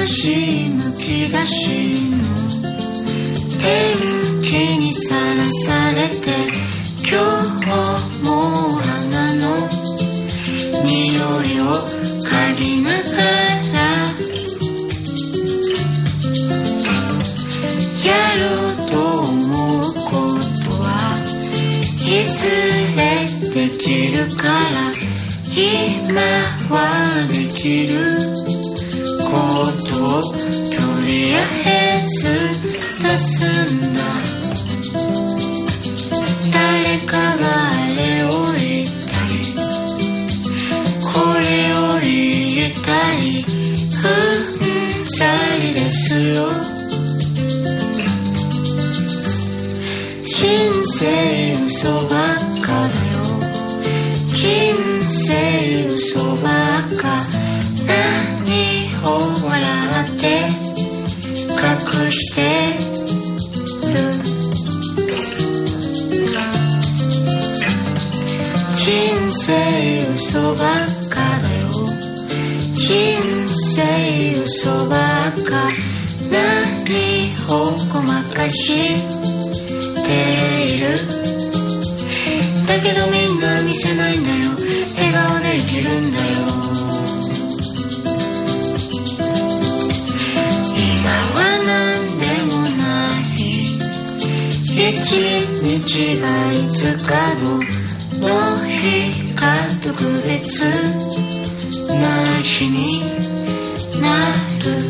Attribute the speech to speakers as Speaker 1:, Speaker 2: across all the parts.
Speaker 1: しむき出しの天気にさらされて今日も花の匂いを嗅ぎながらやろうと思うことはいずれできるから今はできることをとりあえず出すんだ誰かがあれを言ったりこれを言ったりうんざりですよ人生嘘ばっかだよ人生嘘ばっか何を笑って隠してる人生嘘ばっかだよ人生嘘ばっか何をごまかしているだけどみんな見せないんだよ笑顔で生きるんだよ今は何でもない一日がいつかの日が特別な日になる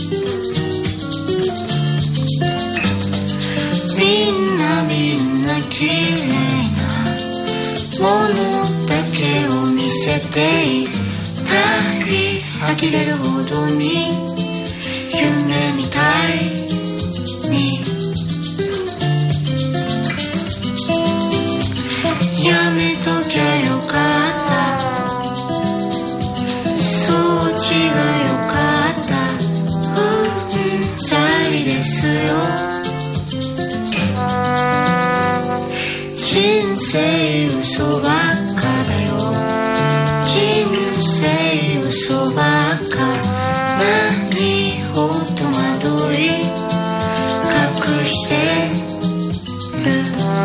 Speaker 1: みんな綺麗なものだけを見せていたり呆れるほどに夢みたいにやめときゃよかったそう違うよかったうんざりですよ人生嘘ばっかだよ人生嘘ばっか何を戸惑い隠してる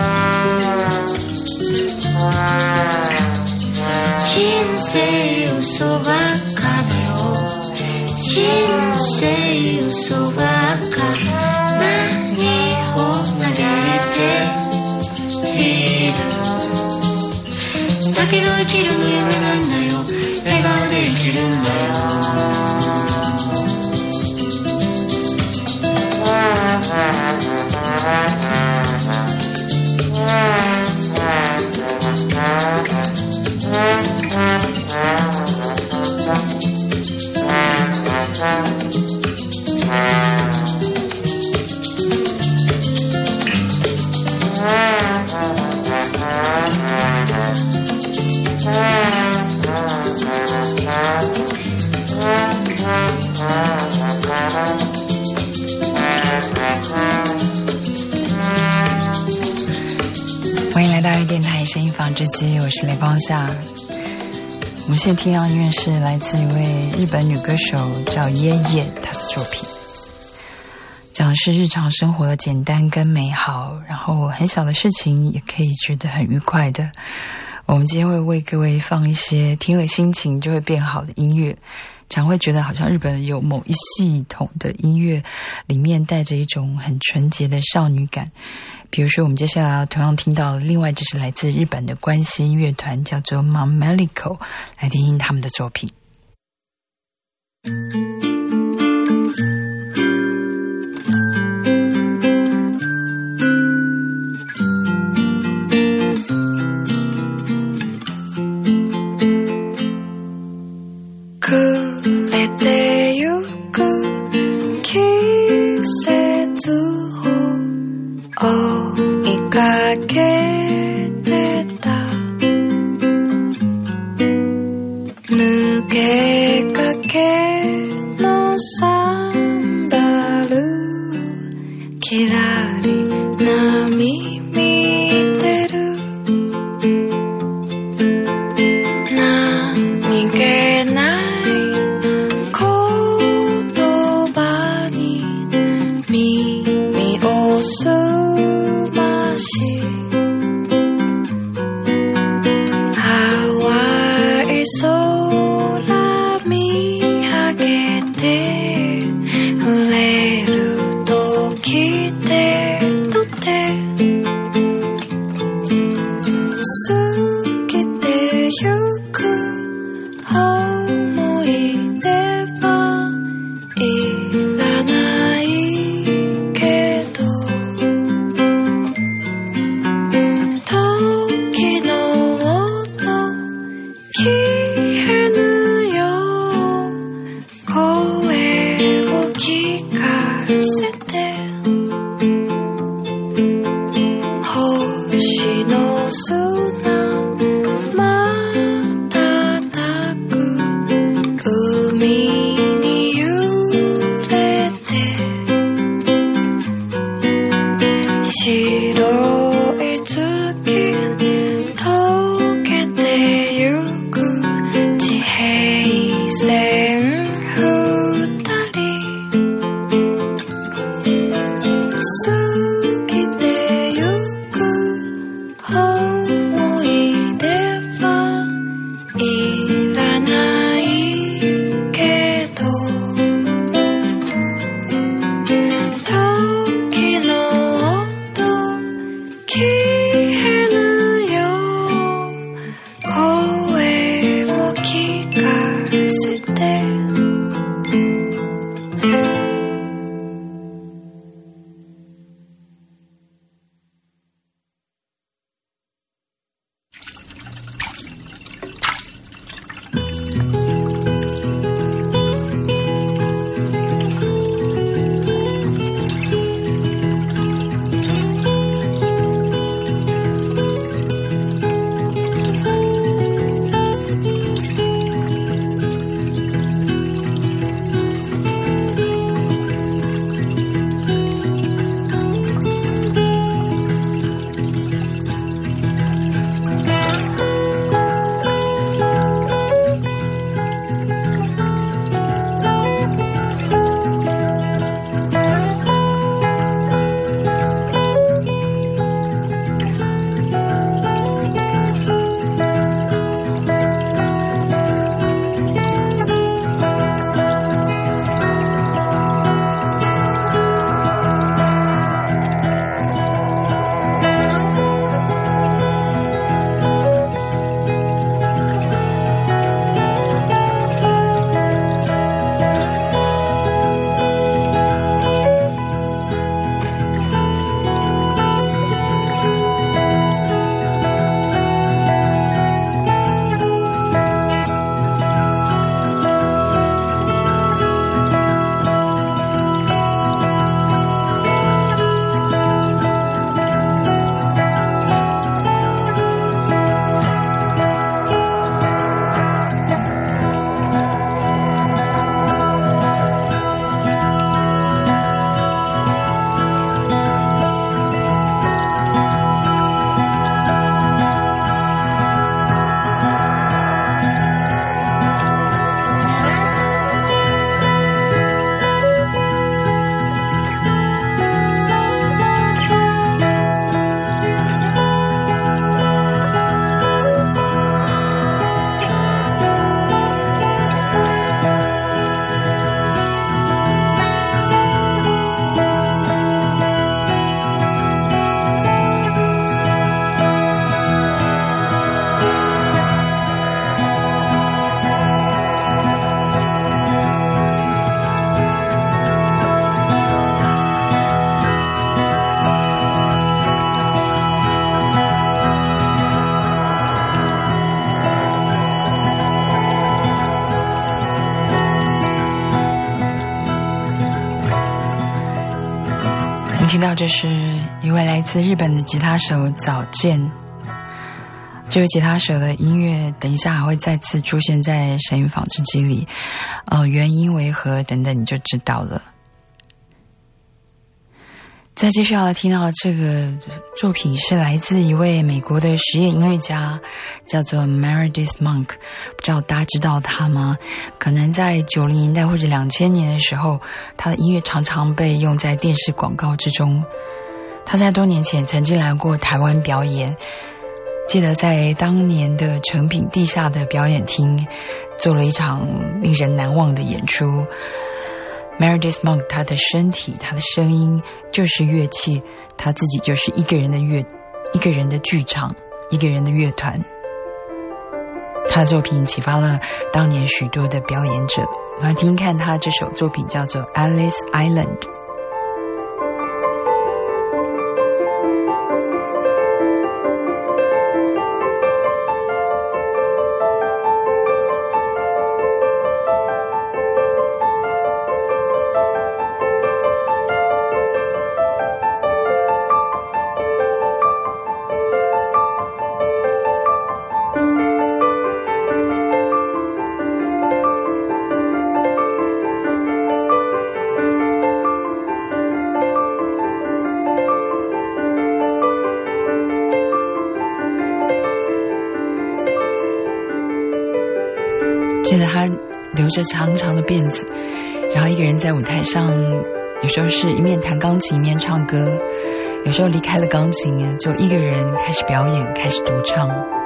Speaker 1: 人生嘘ばっかだよ人生嘘ばっか何を嘆いてだけど生きるの夢なんだよ笑顔で生きるんだよ
Speaker 2: 欢迎来到二电台声音纺织机，我是雷光夏。我们现在听到音乐是来自一位日本女歌手叫耶耶，她的作品讲的是日常生活的简单跟美好，然后很小的事情也可以觉得很愉快的。我们今天会为各位放一些听了心情就会变好的音乐，常会觉得好像日本有某一系统的音乐里面带着一种很纯洁的少女感。比如说我们接下来同样听到另外这是来自日本的关西音乐团叫做 Mamelico， 来听听他们的作品。
Speaker 1: 何気ない言葉
Speaker 2: 听到这是一位来自日本的吉他手早见。这位吉他手的音乐等一下还会再次出现在声音纺织机里，原因为何等等你就知道了。再继续要来听到这个作品是来自一位美国的实验音乐家，叫做 Meredith Monk。 不知道大家知道他吗？可能在90年代或者2000年的时候，他的音乐常常被用在电视广告之中。他在多年前曾经来过台湾表演，记得在当年的诚品地下的表演厅做了一场令人难忘的演出。Meredith Monk 他的身体，他的声音就是乐器，他自己就是一个人的剧场，一个人的乐团。他的作品启发了当年许多的表演者。我们来听听看他这首作品叫做 Alice Island。记得他留着长长的辫子，然后一个人在舞台上，有时候是一面弹钢琴一面唱歌，有时候离开了钢琴就一个人开始表演，开始独唱。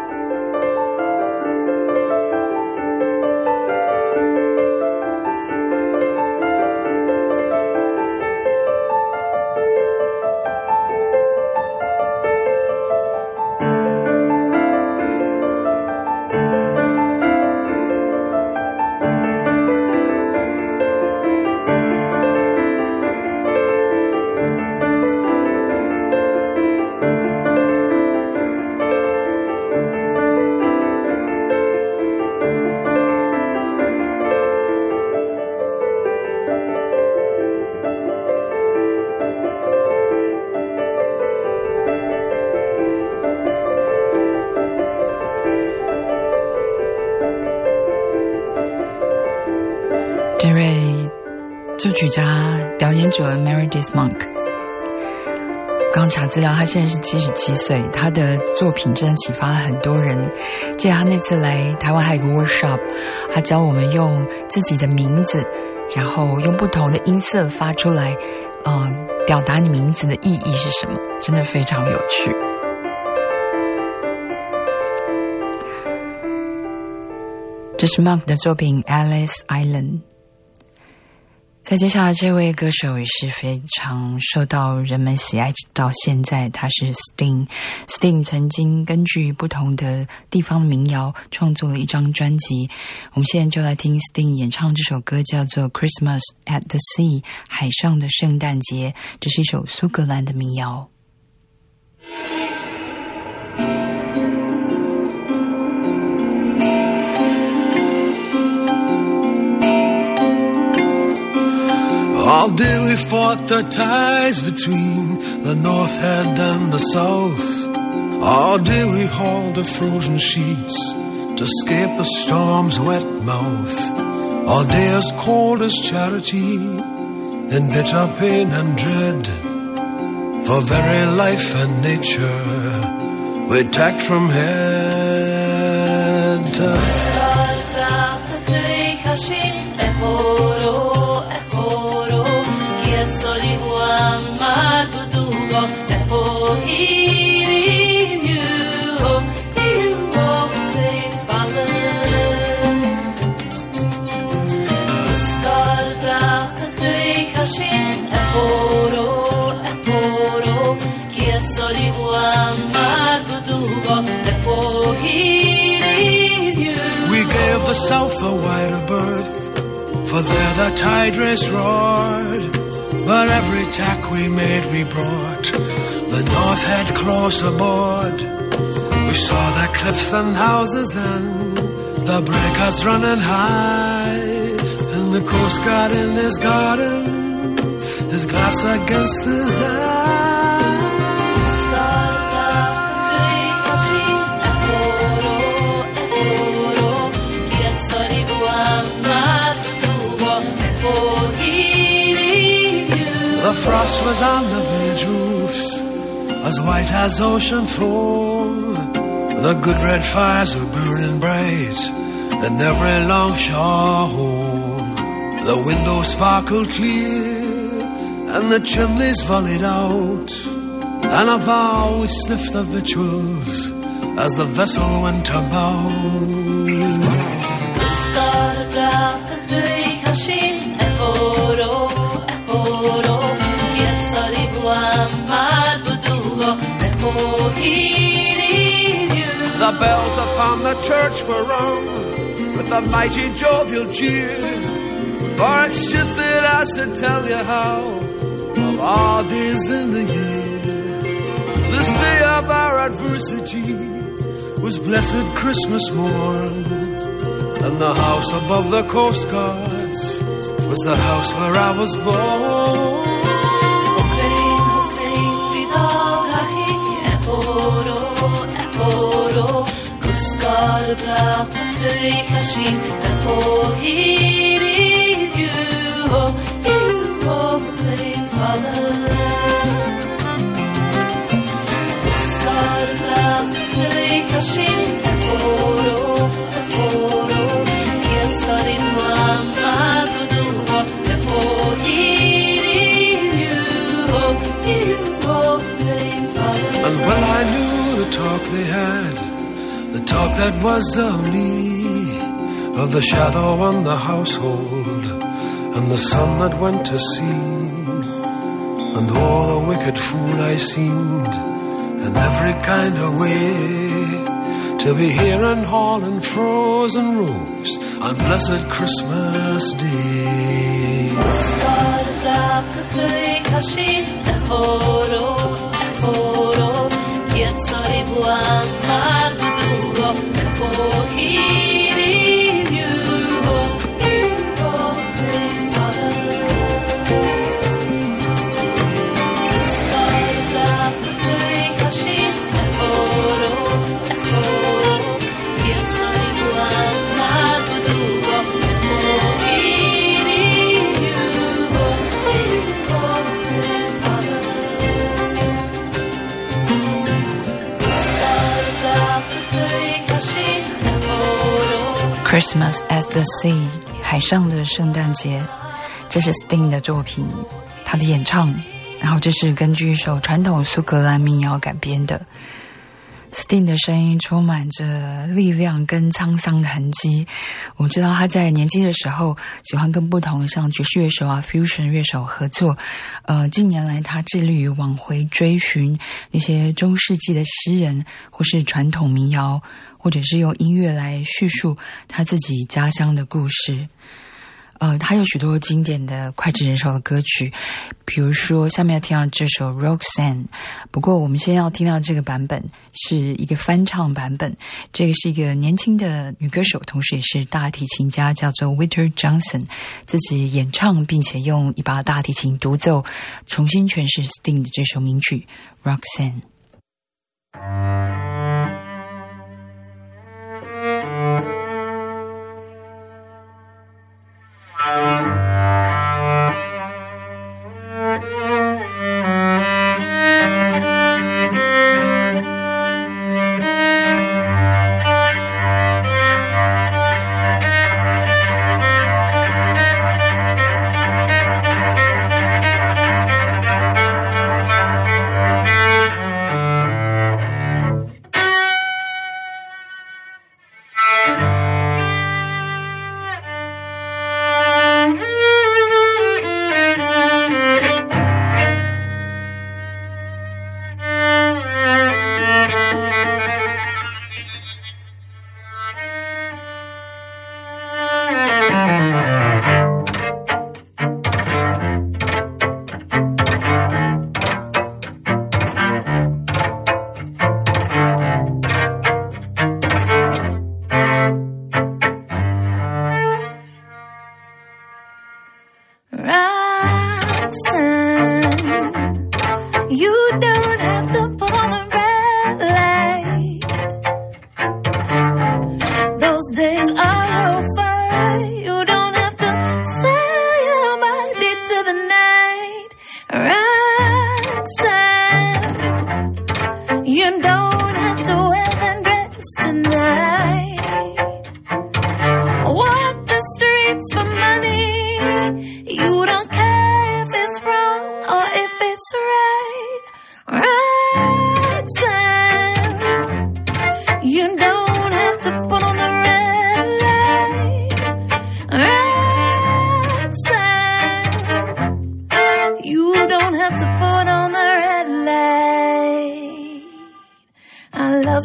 Speaker 2: 这位作曲家表演者 Meredith Monk， 刚查资料，他现在是77岁，他的作品真的启发了很多人。记得他那次来台湾还有一个 workshop， 他教我们用自己的名字，然后用不同的音色发出来，表达你名字的意义是什么，真的非常有趣。这是 Monk 的作品 Alice Island。再接下来这位歌手也是非常受到人们喜爱到现在，他是 Sting 曾经根据不同的地方的民谣创作了一张专辑。我们现在就来听 Sting 演唱这首歌，叫做 Christmas at the Sea， 海上的圣诞节。这是一首苏格兰的民谣。
Speaker 3: All day we fought the tides between the North Head and the South. All day we hauled the frozen sheets to escape the storm's wet mouth. All day as cold as charity, in bitter pain and dread. For very life and nature, we tacked from head to We gave the South a wider berth, for there the tide race roared. But every tack we made we brought the North Head close aboard. We saw the cliffs and houses then, the breakers running high, and the Coast Guard in his garden, his glass against his eye. frost was on the village roofs, as white as ocean foam. The good red fires were burning bright in every longshore home. The windows sparkled clear and the chimneys volleyed out, and a vow we sniffed the victuals as the vessel went about. The bells upon the church were rung with a mighty jovial cheer, for it's just that I should tell you how, of all days in the year, this day of our adversity was blessed Christmas morn, and the house above the coast guards was the house where I was born.
Speaker 1: Blach play kashin and oh hear you play father Scar blach play kashin and oh yes sorry mama do and oh hear you play father.
Speaker 3: And when I knew the talk they had, the talk that was of me, of the shadow on the household, and the sun that went to sea, and all the wicked fool I seemed, in every kind of way, to be here and hauling frozen robes on blessed Christmas Day.
Speaker 2: Christmas at the Sea， 海上的圣诞节，这是 Sting 的作品，他的演唱，然后这是根据一首传统苏格兰民谣改编的。Sting 的声音充满着力量跟沧桑的痕迹。我们知道他在年轻的时候喜欢跟不同的像爵士乐手啊、fusion 乐手合作。近年来他致力于往回追寻那些中世纪的诗人，或是传统民谣，或者是用音乐来叙述他自己家乡的故事。他有许多经典的脍炙人口的歌曲，比如说下面要听到这首 Roxanne， 不过我们先要听到这个版本是一个翻唱版本，这个是一个年轻的女歌手，同时也是大提琴家，叫做 Whitney Johnson， 自己演唱并且用一把大提琴独奏重新诠释 Sting 的这首名曲 Roxanne。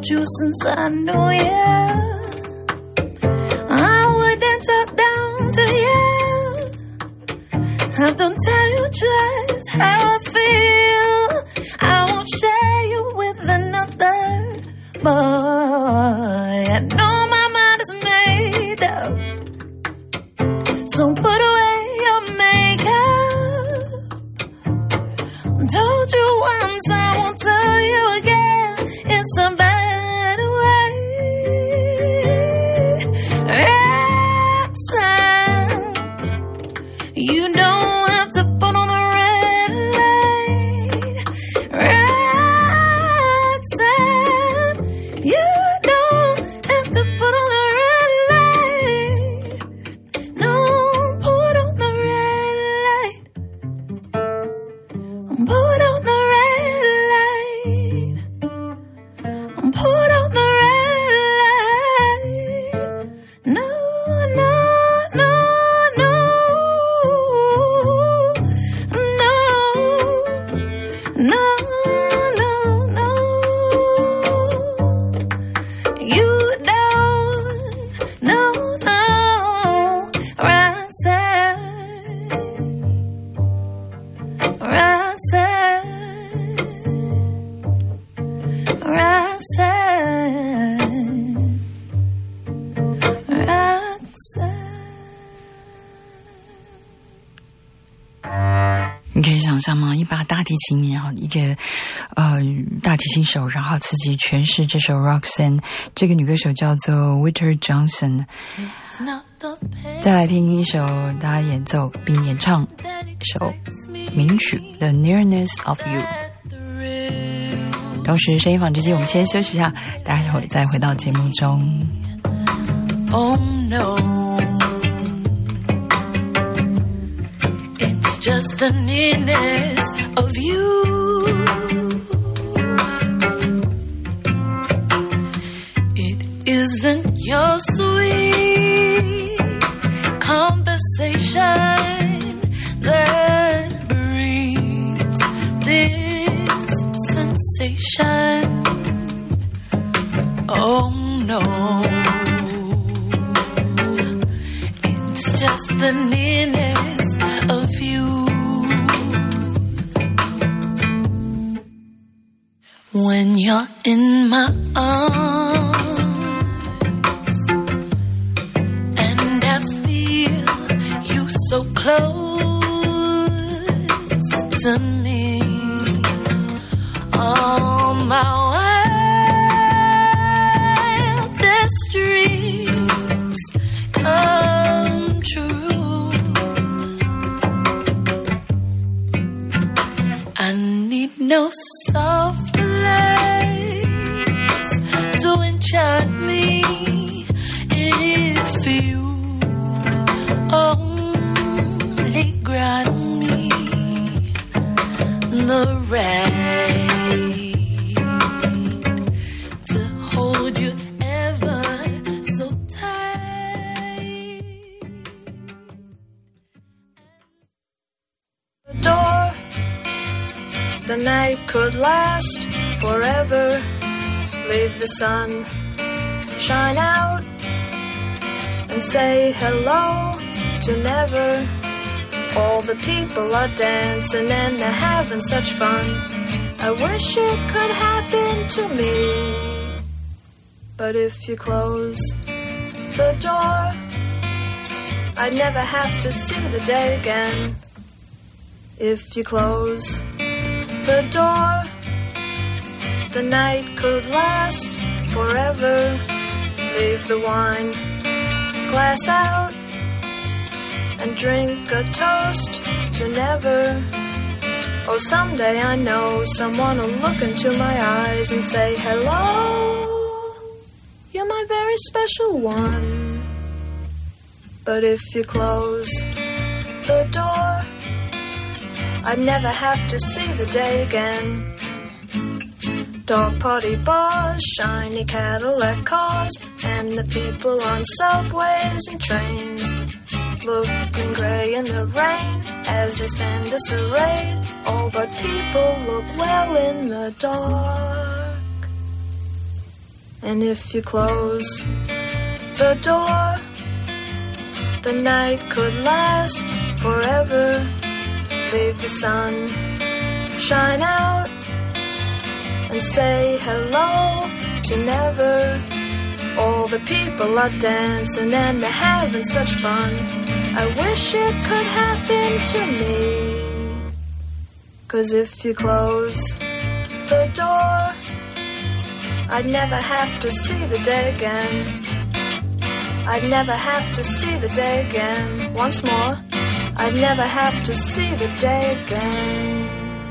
Speaker 1: you since I knew you. I wouldn't talk down to you. I don't tell you just how I feel. I won't share you with another boy. I know my mind is made up, so put away your makeup. Told you once, I won't tell you again. It's a bad way. Roxanne, you don't have to put on a red light. Roxanne, you don't have to put on a red light. No, put on the red light. Put on the red light. Put on the red light. No, no, no, no, no, no, no, no. You don't, no, no, Roxanne, Roxanne, Roxanne, Roxanne。
Speaker 2: 你可以想象吗？一把大提琴，然后一个大提琴手，然后自己诠释这首 Roxanne。这个女歌手叫做 Whitney Johnson。再来听一首她演奏并演唱一首名曲 The Nearness of You。同时声音纺织机我们先休息一下，待会再回到节目中。
Speaker 1: Oh no, it's just the nearness of you. It isn't your sweet conversation that brings this sensation. Oh no, it's just the nearness of you. When you're in my arms and I feel you so close to me, all my wildest dreams come true. I need no soft lights to enchant me if you only grant me the right to hold you ever so tight.
Speaker 4: The door, the night could last forever. Leave the sun shine out and say hello to never. All the people are dancing and they're having such fun. I wish it could happen to me. But if you close the door, I'd never have to see the day again. If you close the door, the night could last forever. Leave the wine glass out and drink a toast to never. Oh, someday I know someone will look into my eyes and say, hello, you're my very special one. But if you close the door, I'd never have to see the day again. Dog party bars, shiny Cadillac cars, and the people on subways and trains, looking grey in the rain as they stand disarrayed. All but people look well in the dark. And if you close the door, the night could last forever. Leave the sun shine out and say hello to never. All the people are dancing and they're having such fun. I wish it could happen to me. 'Cause if you close the door, I'd never have to see the day again. I'd never have to see the day again. Once more, I'd never have to see the day again.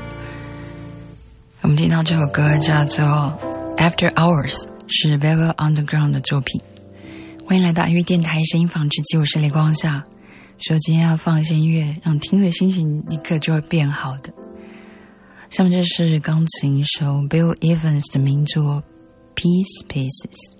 Speaker 2: 我们听到这首歌叫做 After Hours， 是 Velvet Underground 的作品。欢迎来到音乐电台声音纺织机，我是雷光夏。说今天要放一些音乐，让听的心情立刻就会变好的。下面这是钢琴手 Bill Evans 的名作 Peace Pieces。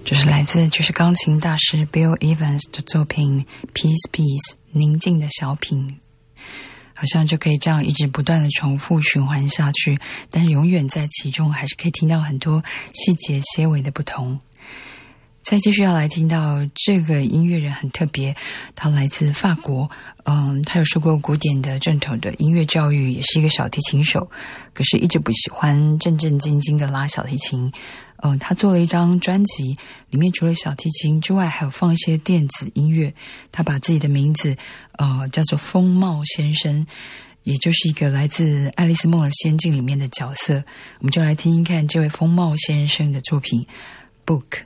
Speaker 2: 这是来自就是钢琴大师 Bill Evans 的作品 Peace Peace 宁静的小品，好像就可以这样一直不断的重复循环下去，但是永远在其中还是可以听到很多细节些微的不同。再继续要来听到这个音乐人很特别，他来自法国，他有受过古典的正统的音乐教育，也是一个小提琴手，可是一直不喜欢正正经经的拉小提琴。他做了一张专辑，里面除了小提琴之外，还有放一些电子音乐。他把自己的名字叫做风貌先生，也就是一个来自《爱丽丝梦的仙境》里面的角色。我们就来听听看这位风貌先生的作品 Book。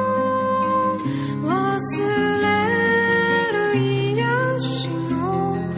Speaker 5: 癒しの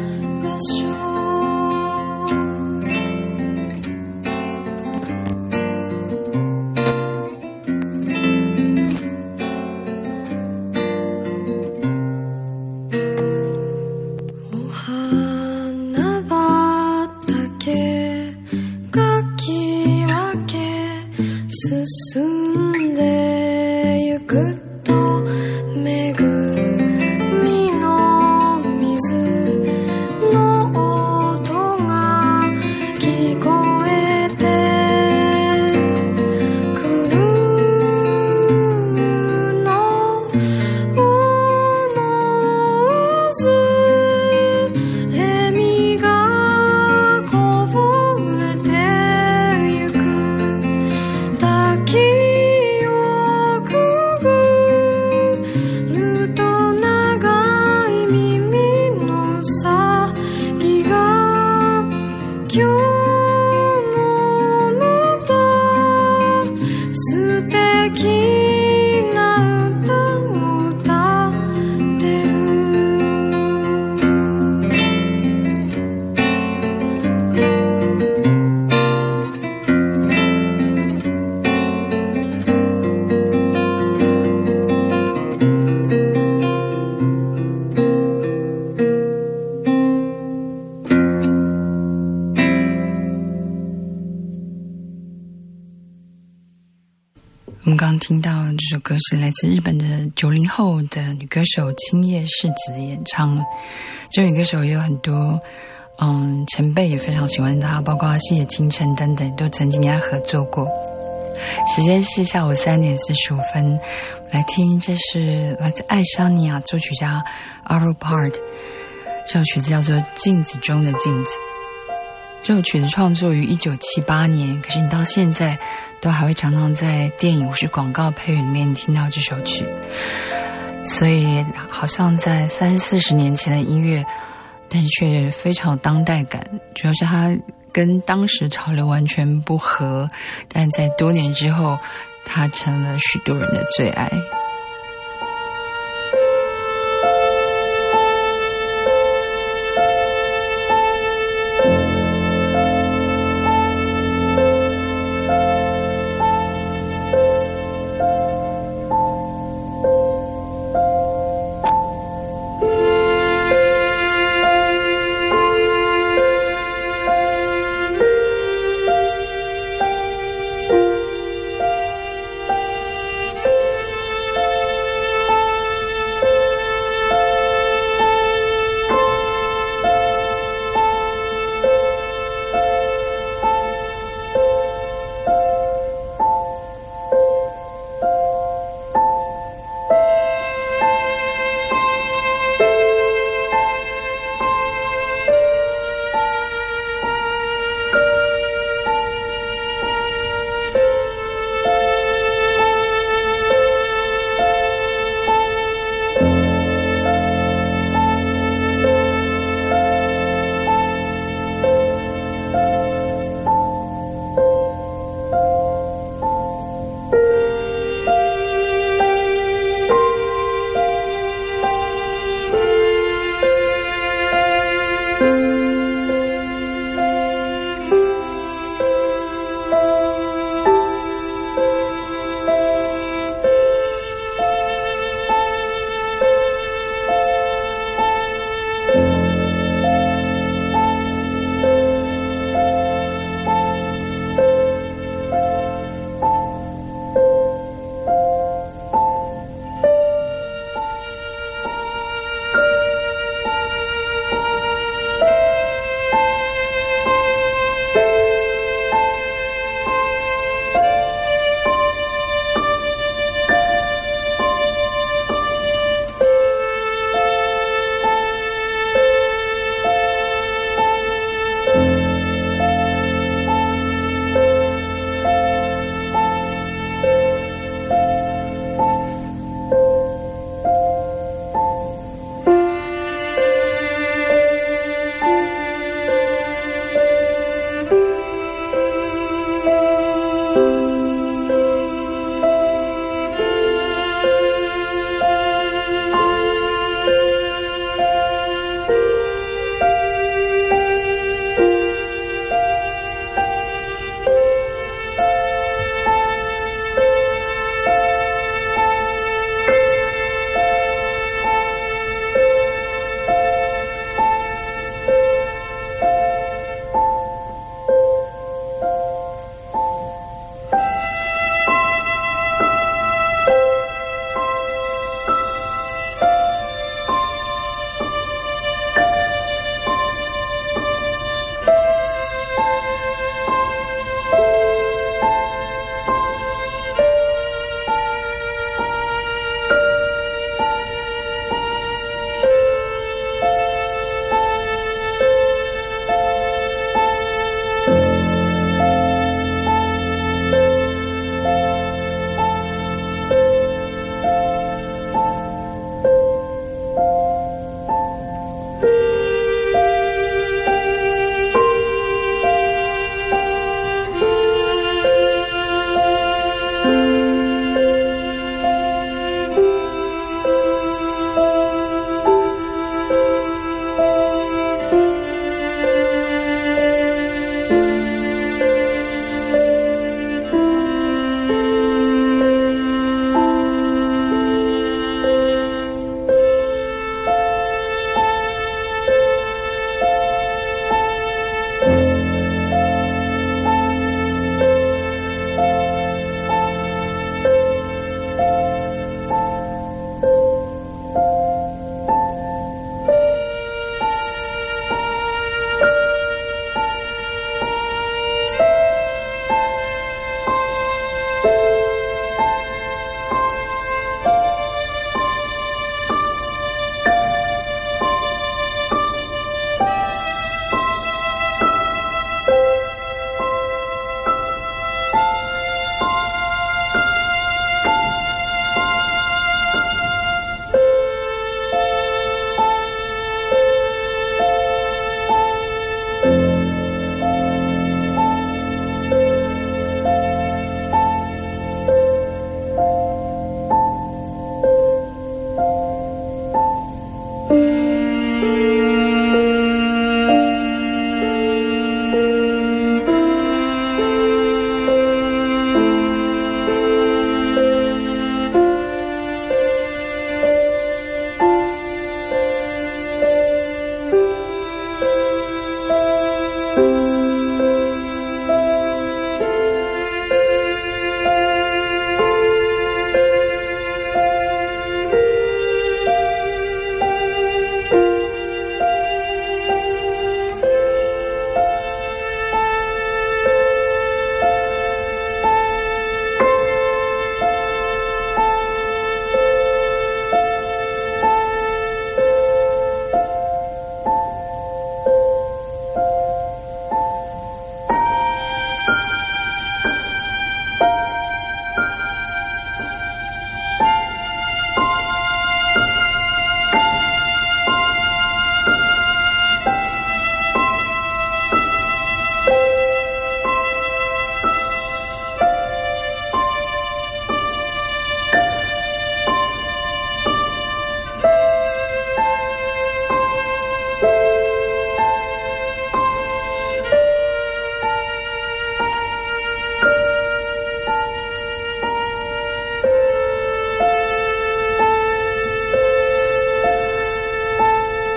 Speaker 2: 刚听到这首歌是来自日本的90后的女歌手青叶世子的演唱。这位女歌手也有很多前辈也非常喜欢她，包括细野晴臣等等都曾经跟她合作过。时间是下午3点45分，来听这是来自爱沙尼亚作曲家 Arvo Pärt， 这首曲子叫做《镜子中的镜子》。这首曲子创作于1978年，可是你到现在都还会常常在电影或是广告配乐里面听到这首曲子，所以好像在30-40年前的音乐，但是却非常有当代感，主要是它跟当时潮流完全不合，但在多年之后它成了许多人的最爱。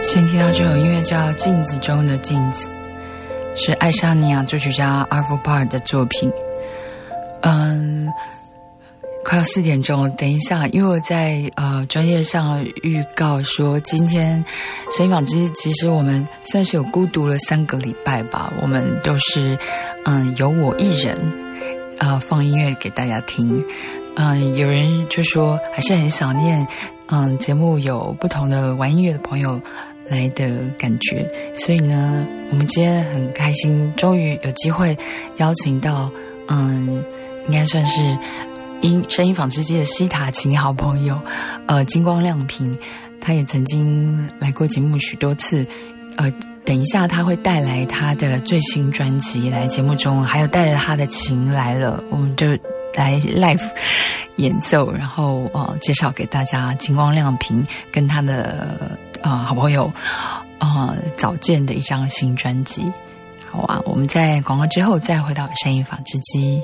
Speaker 2: 先听到这首音乐叫《镜子中的镜子》，是爱沙尼亚作曲家 Arvo Pärt 的作品。快要4点钟，等一下，因为我在专业上预告说，今天声音纺织其实我们算是有孤独了3个礼拜吧，我们都是由我一人放音乐给大家听。有人就说还是很想念节目有不同的玩音乐的朋友来的感觉，所以呢，我们今天很开心，终于有机会邀请到应该算是声音纺织机的西塔琴好朋友金光亮平，他也曾经来过节目许多次。等一下他会带来他的最新专辑来节目中，还有带着他的琴来了，我们就来 live 演奏，然后介绍给大家金光亮平跟他的好朋友早见的一张新专辑。好啊，我们在广告之后再回到声音纺织机。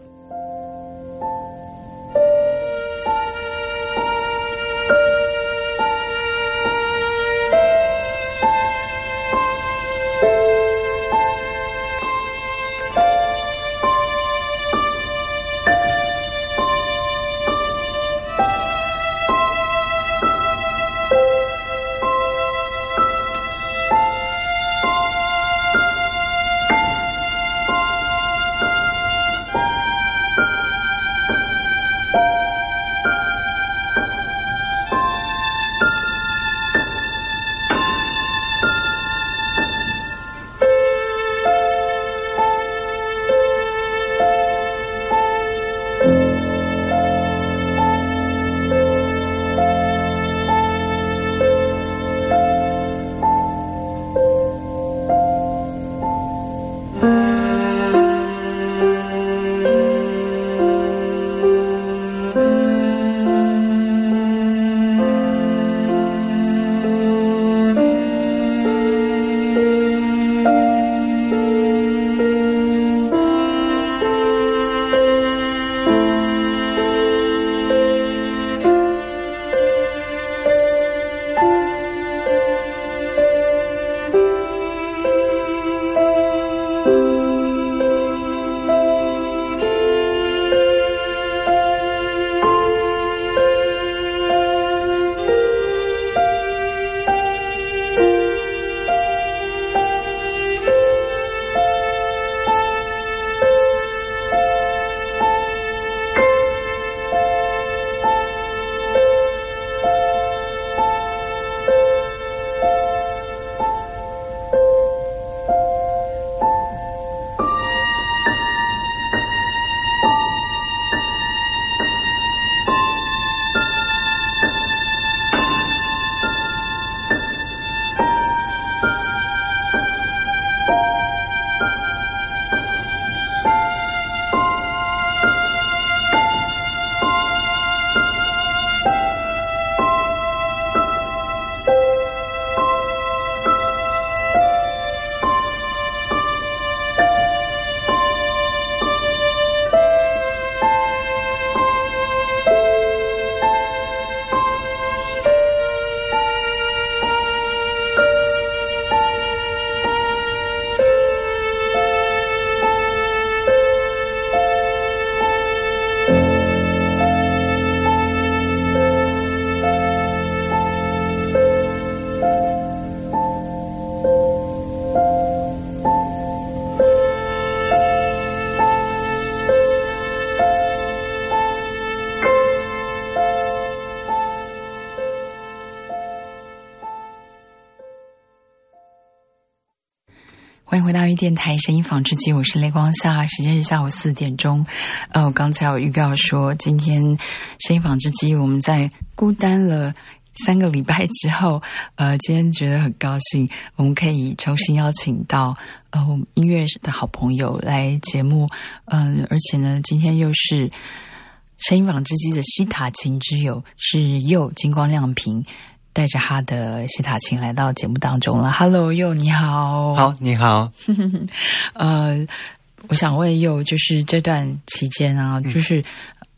Speaker 2: 欢迎回到电台声音纺织机，我是雷光夏，时间是下午4点钟。我刚才有预告说，今天声音纺织机我们在孤单了3个礼拜之后，今天觉得很高兴，我们可以重新邀请到音乐的好朋友来节目，而且呢，今天又是声音纺织机的西塔琴之友，是佑金光亮平带着他的西塔琴来到节目当中了。 Hello 佑，你好。
Speaker 5: 好，你好。
Speaker 2: 我想问佑，就是这段期间啊，就是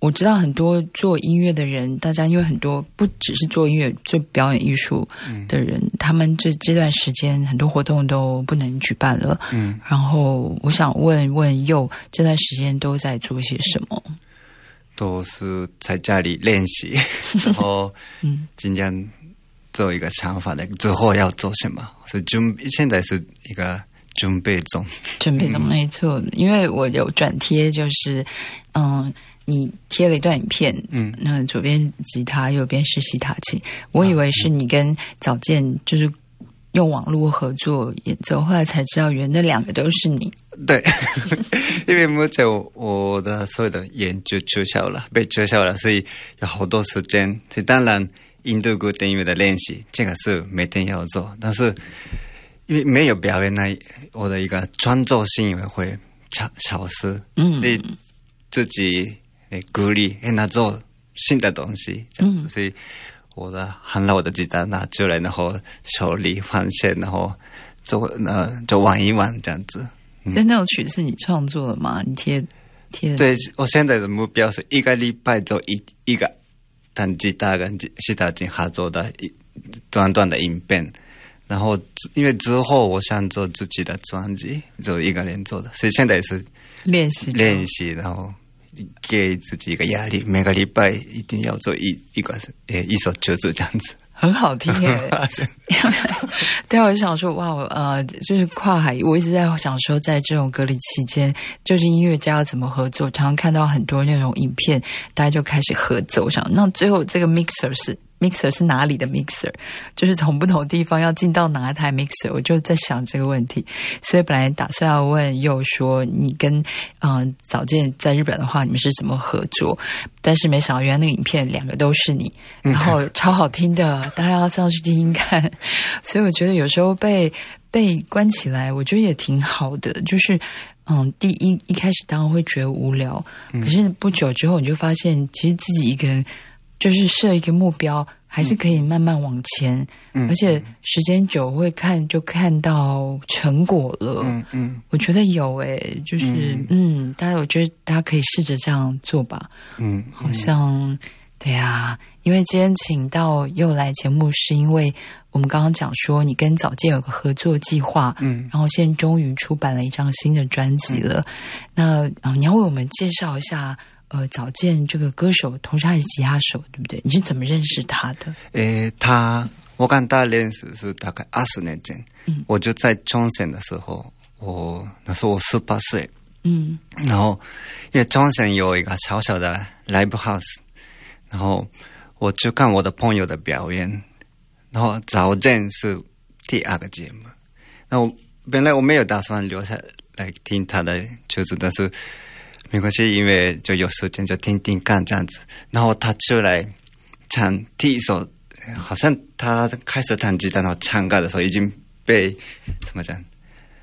Speaker 2: 我知道很多做音乐的人，大家因为很多不只是做音乐，做表演艺术的人，他们这段时间很多活动都不能举办了。然后我想问佑，这段时间都在做些什么？
Speaker 5: 都是在家里练习，然后尽量做一个想法的之后要做什么，现在是一个准备中，
Speaker 2: 没错。因为我有转贴，就是你贴了一段影片，那左边吉他，右边是西塔琴，我以为是你跟早见就是用网络合作演奏，后来才知道原来那两个都是你。
Speaker 5: 对，因为目前我的所有的研究被取消了，所以有好多时间。当然，印度古典音乐的练习，这个是每天要做，但是因为没有表演，那我的一个创作性也会消失。所以自己鼓励那做新的东西，这样子。所以我喊了我的吉他拿出来，然后手里放线，然后就玩一玩这样子。
Speaker 2: 所以那首曲是你创作的吗？你贴的？
Speaker 5: 对，我现在的目标是一个礼拜做一个弹吉他跟西塔琴合作的短短的影片，然后因为之后我想做自己的专辑，就一个人做的，所以现在是练习，然后给自己一个压力，每个礼拜一定要做一首曲子这样子。
Speaker 2: 很好听耶！对，我就想说，哇，就是跨海，我一直在想说，在这种隔离期间，究竟音乐家要怎么合作？常常看到很多那种影片，大家就开始合奏，想那最后这个 mixer 是哪里的 mixer？ 就是从不同地方要进到哪一台 mixer？ 我就在想这个问题，所以本来打算要问佑说，你跟早见在日本的话，你们是怎么合作？但是没想到原来那个影片两个都是你，然后超好听的，大家要上去听听看。所以我觉得有时候被关起来，我觉得也挺好的，就是一开始当然会觉得无聊，可是不久之后你就发现，其实自己一个人就是设一个目标，还是可以慢慢往前，而且时间久会看到成果了。我觉得有就是我觉得大家可以试着这样做吧。好像对啊，因为今天请到佑来节目，是因为我们刚刚讲说你跟早见有个合作计划，然后现在终于出版了一张新的专辑了。那你要为我们介绍一下早见这个歌手，同时还是吉他手，对不对？你是怎么认识他的？
Speaker 5: 我跟他认识是大概20年前，我就在冲绳的时候，那时候我18岁，然后因为冲绳有一个小小的 live house， 然后我就看我的朋友的表演，然后早见是第2个节目，然后本来我没有打算留下来听他的曲子，但是没关系，因为就有时间就听听看这样子。然后他出来唱第一首，好像他开始弹吉他然后唱歌的时候，已经被怎么讲，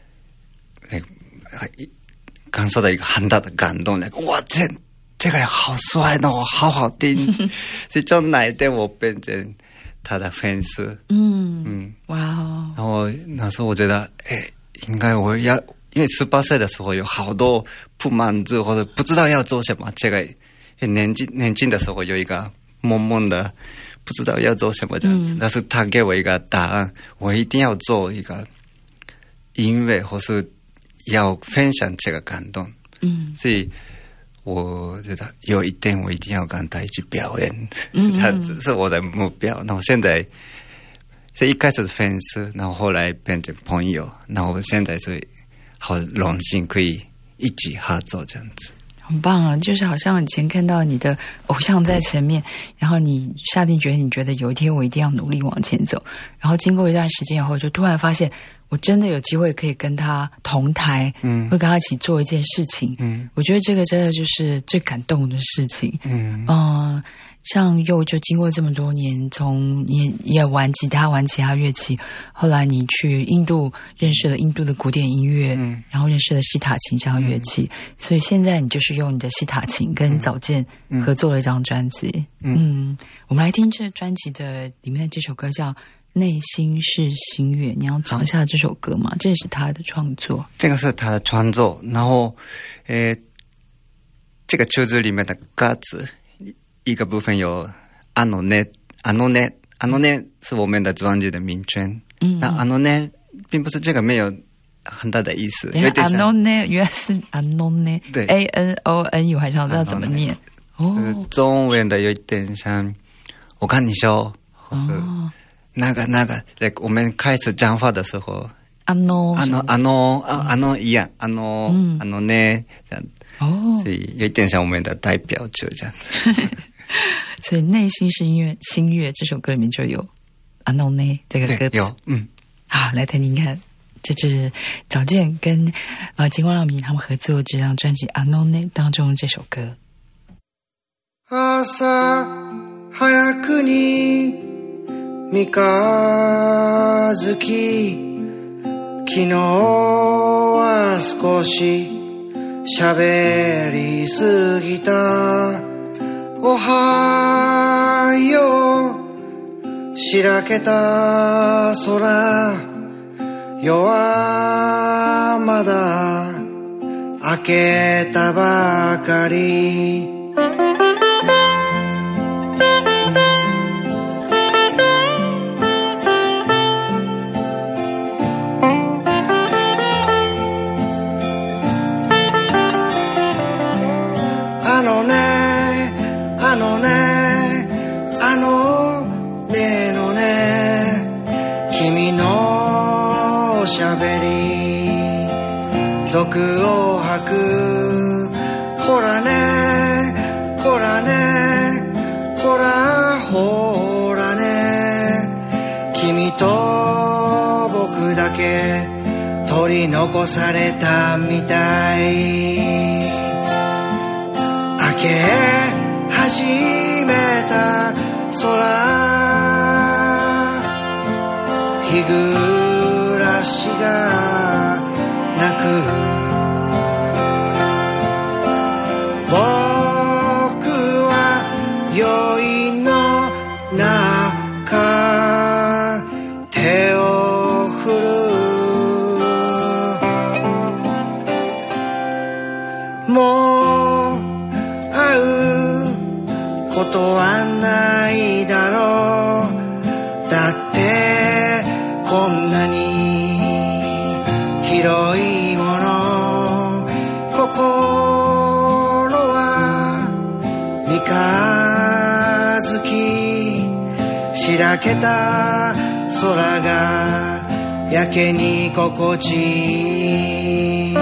Speaker 5: 感受到一个很大的感动，哇，这个人好帅哦，好好听，所以就那一天我变成他的粉丝。哇哦！然后那时候我觉得，应该我要。因为18岁的时候有好多不满足或者不知道要做什么，这个年轻的时候有一个懵懵的不知道要做什么这样子，但是他给我一个答案，我一定要做一个音乐或是要分享这个感动。所以我觉得有一天我一定要跟他一起表演，这样子是我的目标。然后现在是一开始粉丝，然后后来变成朋友，然后现在是好荣幸可以一起合作这样子，
Speaker 2: 很棒啊！就是好像以前看到你的偶像在前面，然后你下定决心，你觉得有一天我一定要努力往前走，然后经过一段时间以后，就突然发现我真的有机会可以跟他同台，会跟他一起做一件事情。我觉得这个真的就是最感动的事情。像佑就经过这么多年，从你也玩吉他玩其他乐器，后来你去印度认识了印度的古典音乐，然后认识了西塔琴这样乐器，所以现在你就是用你的西塔琴跟早见合作了一张专辑。我们来听这专辑的里面的这首歌叫内心是心月，你要讲一下这首歌吗？这也是他的创作。
Speaker 5: 这个是他的创作，然后这个句子里面的歌词一个部分有あのね是我们的专辑的名称。那あのね并不是这个没有很大的意思。
Speaker 2: あのね原来是あのね，
Speaker 5: 对
Speaker 2: ANONU， 还想知道怎么念。
Speaker 5: 是中文的有一点像我看你说，或是那个我们开始讲话的时候，あの一样，あのね这样。所以有一点像我们的代表作这样子。
Speaker 2: 所以内心是新月这首歌里面就有あのね这个歌。
Speaker 5: 有，
Speaker 2: 好，来听听看，这是早见跟金光亮明他们合作这张专辑《あのね》当中这首歌。
Speaker 3: 朝早くに三日月、昨日は少し喋りすぎた。おはよう、しらけた空、夜はまだ明けたばかり。あのねのね、君のおしゃべり毒を吐く。ほらねほらねほらほらね、君と僕だけ取り残されたみたい。明け始めた空、日暮らしが泣く。僕は酔いの中手を振る。もう会うことはないだろう。だってこんなに広いもの、心は三日月、しらけた空がやけに心地いい。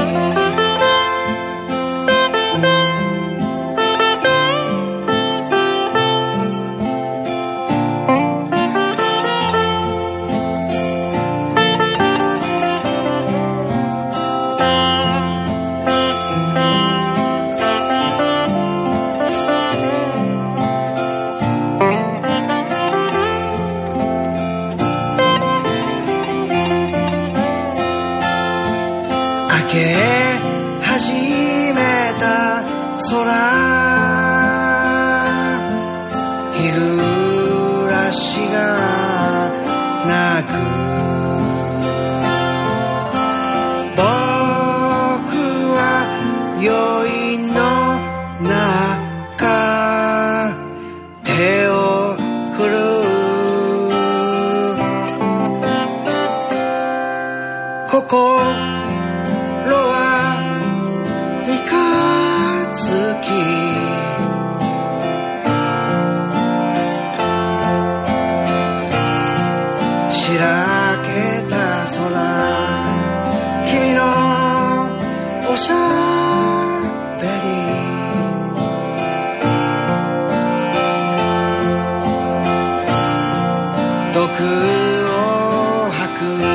Speaker 3: 明け始めた空、日暮らしが泣く。僕は酔いの中手を振る。心は三日月、しらけた空、君のおしゃべり毒を吐く。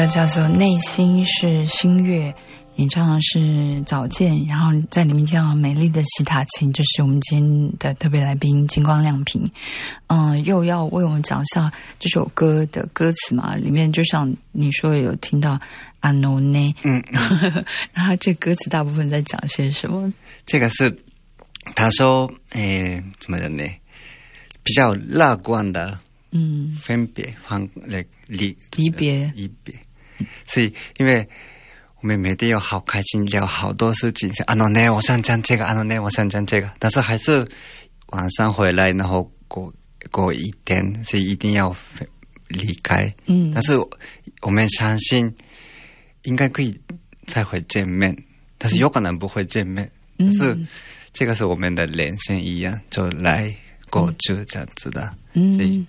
Speaker 2: 歌叫做《内心是星月》，演唱的是早见，然后在里面听到美丽的西塔琴，这是我们今天的特别来宾金光亮平。又要为我们讲一下这首歌的歌词嘛，里面就像你说有听到阿诺内，那他这歌词大部分在讲些什么？
Speaker 5: 这个是他说，怎么讲呢？比较乐观的，分别离别，所以因为我们每天有好开心聊好多事情，啊喏呢，我想讲这个，啊喏呢，我想讲这个，但是还是晚上回来，然后过一天，所以一定要离开。但是我们相信应该可以再会见面，但是有可能不会见面。但是这个是我们的人生一样，就来过去这样子的。所以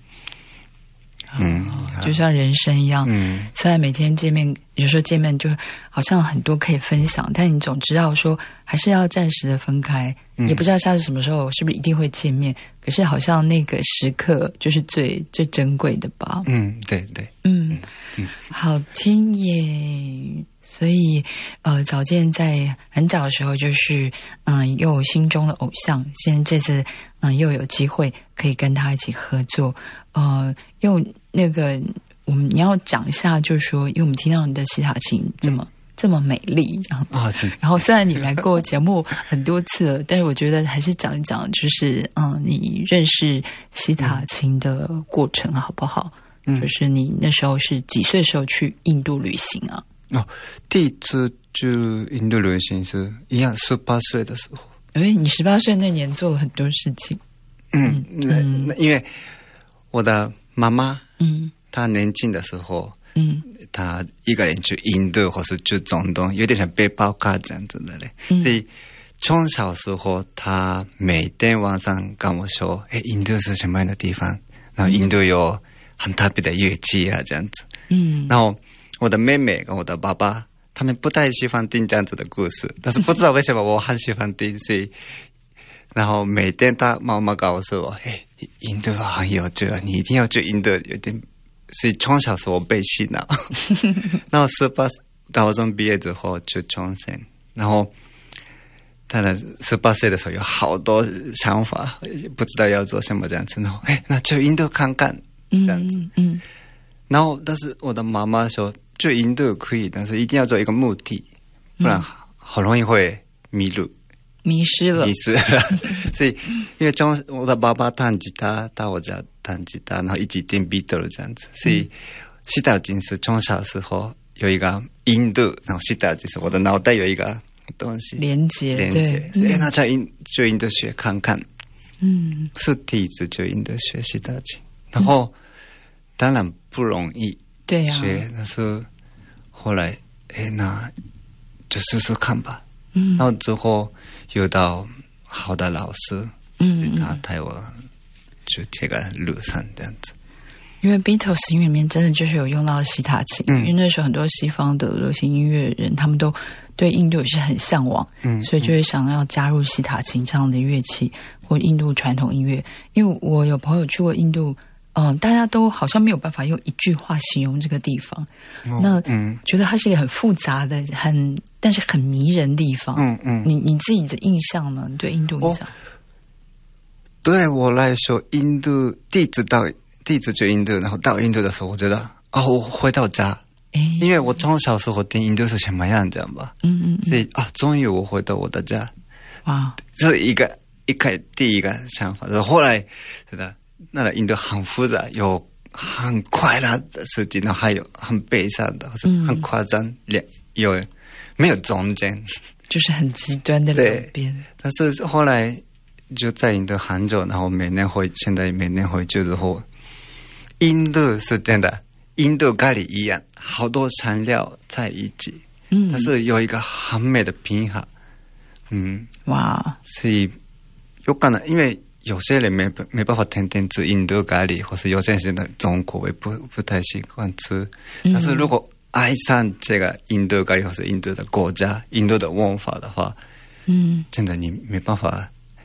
Speaker 2: 就像人生一样，虽然每天见面，有时候见面就好像很多可以分享，但你总知道说还是要暂时的分开，也不知道下次什么时候是不是一定会见面，可是好像那个时刻就是最最珍贵的吧。
Speaker 5: 对对，
Speaker 2: 好听耶。所以早见在很早的时候就是又有心中的偶像，现在这次又有机会可以跟他一起合作，用那个你要讲一下，就是说，因为我们听到你的西塔琴这么美丽，这样然后虽然你来过节目很多次了，但是我觉得还是讲一讲，就是你认识西塔琴的过程好不好？就是你那时候是几岁的时候去印度旅行啊？
Speaker 5: 第一次去印度旅行是一样18岁的时候。
Speaker 2: 你18岁那年做了很多事情。
Speaker 5: 因为我的妈妈，她年轻的时候，她一个人去印度或是去中东，有点像背包客这样子的嘞。所以从小时候，她每天晚上跟我说：“印度是什么样的地方？然后印度有很特别的乐器啊，这样子。”然后我的妹妹跟我的爸爸，他们不太喜欢听这样子的故事，但是不知道为什么我很喜欢听，所以然后每天妈妈跟我说：“印度很有趣，你一定要去印度。”有点，所以从小是我被洗脑。然后高中毕业之后去冲绳，然后当然18岁的时候有好多想法，不知道要做什么这样子。然后那去印度看看这样子。然后但是我的妈妈说，去印度可以，但是一定要做一个目的，不然好容易会迷失了。所以因为我的爸爸弹吉他，到我家弹吉他，然后一起听 Beatles 这样子，所以西塔琴是从小时候有一个印度，然后西塔琴是我的脑袋有一个东西连接，那在就印度学看看，是第一次就印度学西塔琴，然后当然不容易，对呀，学，但是后来那就试试看吧。然后之后遇到好的老师，他带我去这个路上这样子。
Speaker 2: 因为 Beatles 音乐里面真的就是有用到西塔琴，因为那时候很多西方的流行音乐人，他们都对印度也是很向往，所以就会想要加入西塔琴这样的乐器或印度传统音乐。因为我有朋友去过印度，大家都好像没有办法用一句话形容这个地方，那觉得它是一个很复杂的、但是很迷人的地方。你自己的印象呢？对印度印象？
Speaker 5: 对我来说，印度第一次去印度，然后到印度的时候，我觉得我回到家，因为我从小时候听印度是什么样这样吧，所以终于我回到我的家，哇，这是第一个想法。然后后来觉得那印度很复杂，有很快乐的事情，然后还有很悲伤的，或是很夸张，有没有中间，
Speaker 2: 就是很极端的两边。
Speaker 5: 但是后来就在印度很久，然后现在每年回去之后，印度是真的，印度咖喱一样，好多香料在一起，但是有一个很美的平衡。哇，所以有可能因为有些人没办法天天吃印度咖喱，或是有些人的重口味不太习惯吃，但是如果爱上这个印度咖喱或是印度的国家、印度的文化的话，真的你没办法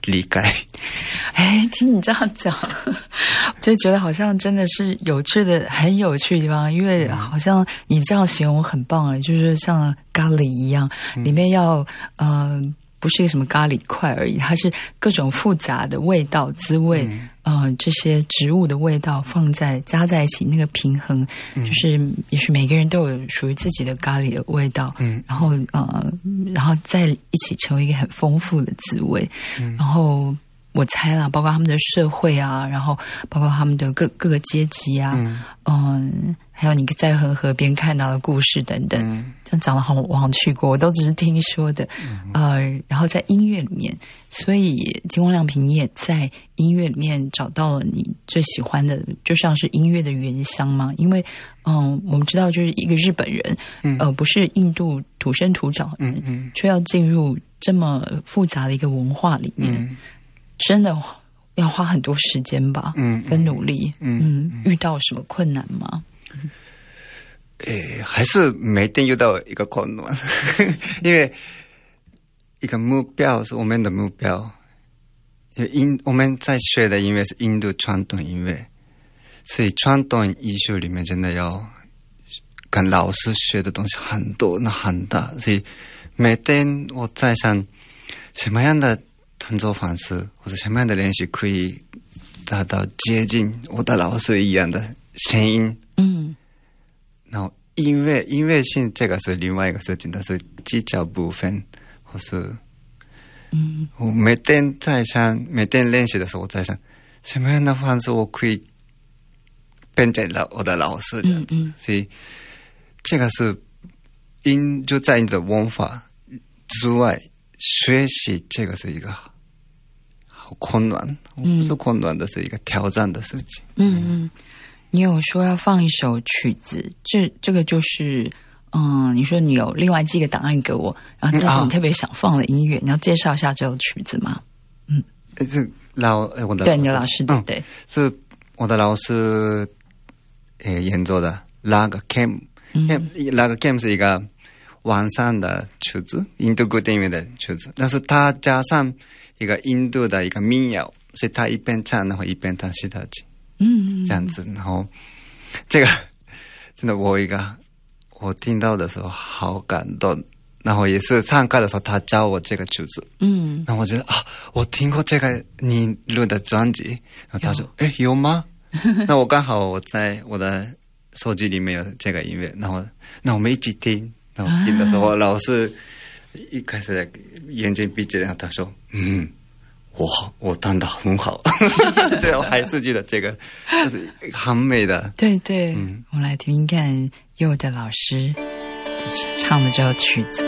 Speaker 5: 理解。
Speaker 2: 哎，听你这样讲，就觉得好像真的是有趣的，很有趣的地方。因为好像你这样形容很棒啊，就是像咖喱一样，里面要不是一个什么咖喱块而已，它是各种复杂的味道、滋味，这些植物的味道加在一起，那个平衡，就是也许每个人都有属于自己的咖喱的味道，然后再一起成为一个很丰富的滋味，然后。我猜啦，包括他们的社会啊，然后包括他们的各个阶级啊，还有你在河边看到的故事等等，这样讲的好，我好像去过，我都只是听说的，然后在音乐里面，所以金光亮平你也在音乐里面找到了你最喜欢的，就像是音乐的原乡嘛，因为我们知道就是一个日本人，不是印度土生土长的人，却要进入这么复杂的一个文化里面。真的要花很多时间吧，跟努力，遇到什么困难吗？
Speaker 5: 还是每天遇到一个困难，因为一个目标是我们的目标，因为我们在学的音乐是印度传统音乐，所以传统艺术里面真的要跟老师学的东西很多，那很大，所以每天我在想什么样的弹奏方式或者什么样的练习可以达到接近我的老师一样的声音。然后音乐性这个是另外一个事情，但是技巧部分或是我每天练习的时候我在想什么样的方式我可以变成我的老师这样子。所以这个是就在你的文化之外学习，这个是一个好困难，不是困难的，是一个挑战的事情。
Speaker 2: 你有说要放一首曲子，这个就是你说你有另外寄个档案给我，然后这是你特别想放的音乐，你要介绍一下这首曲子吗？对你的老师对，
Speaker 5: 是我的老师演奏的拉个 Cam，拉个 Cam 是一个完善的曲子，印度古典音乐的曲子，但是它加上一个印度的一个民谣，所以它一边唱然后一边弹西塔琴，这样子。然后这个真的我听到的时候好感动，然后也是唱歌的时候他教我这个曲子，然后我觉得我听过这个你录的专辑，然后他说有吗？那我刚好我在我的手机里面有这个音乐，然后那我们一起听。然后听的时候，老师一开始眼睛闭着，然后他说：“我弹得很好。”这我还是觉得这个就是很美的。
Speaker 2: 对对，我们来听听看佑的老师唱的这首曲子。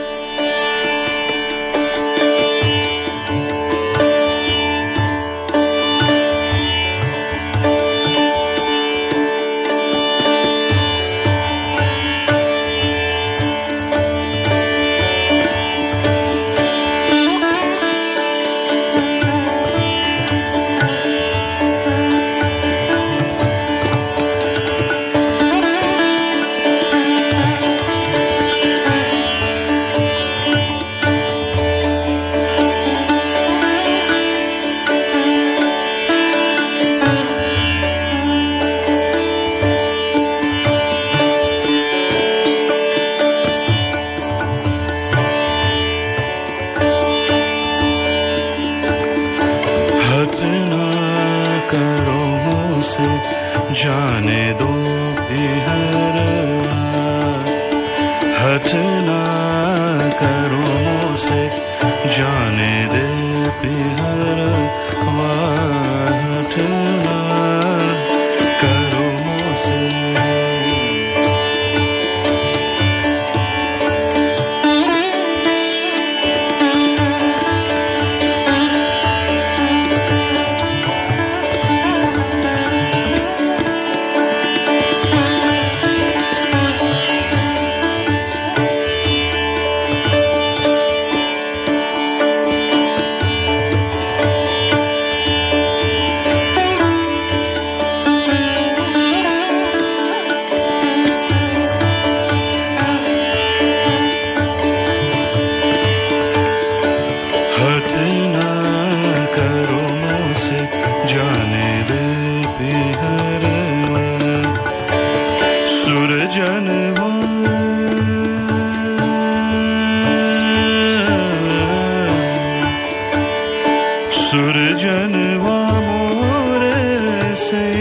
Speaker 3: सुरजनवा मोरे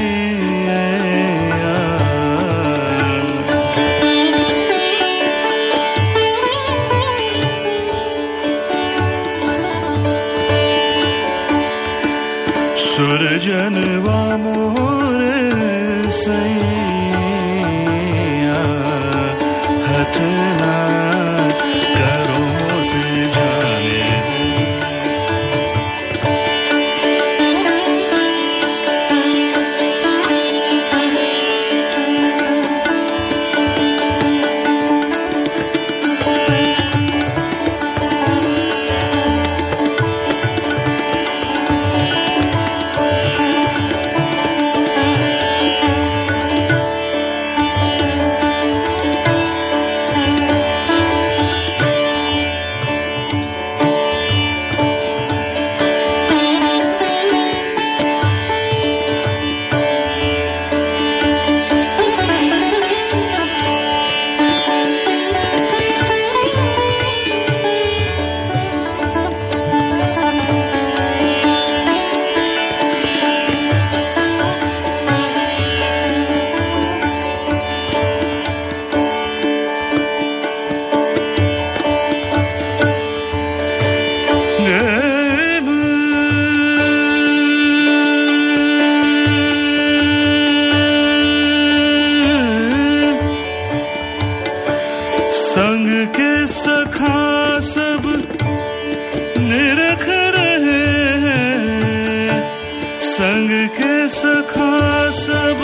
Speaker 3: सैया सुरजनवा मोरे सैया हटना करो से जाने संग के सखा सब निरख रहे हैं संग के सखा सब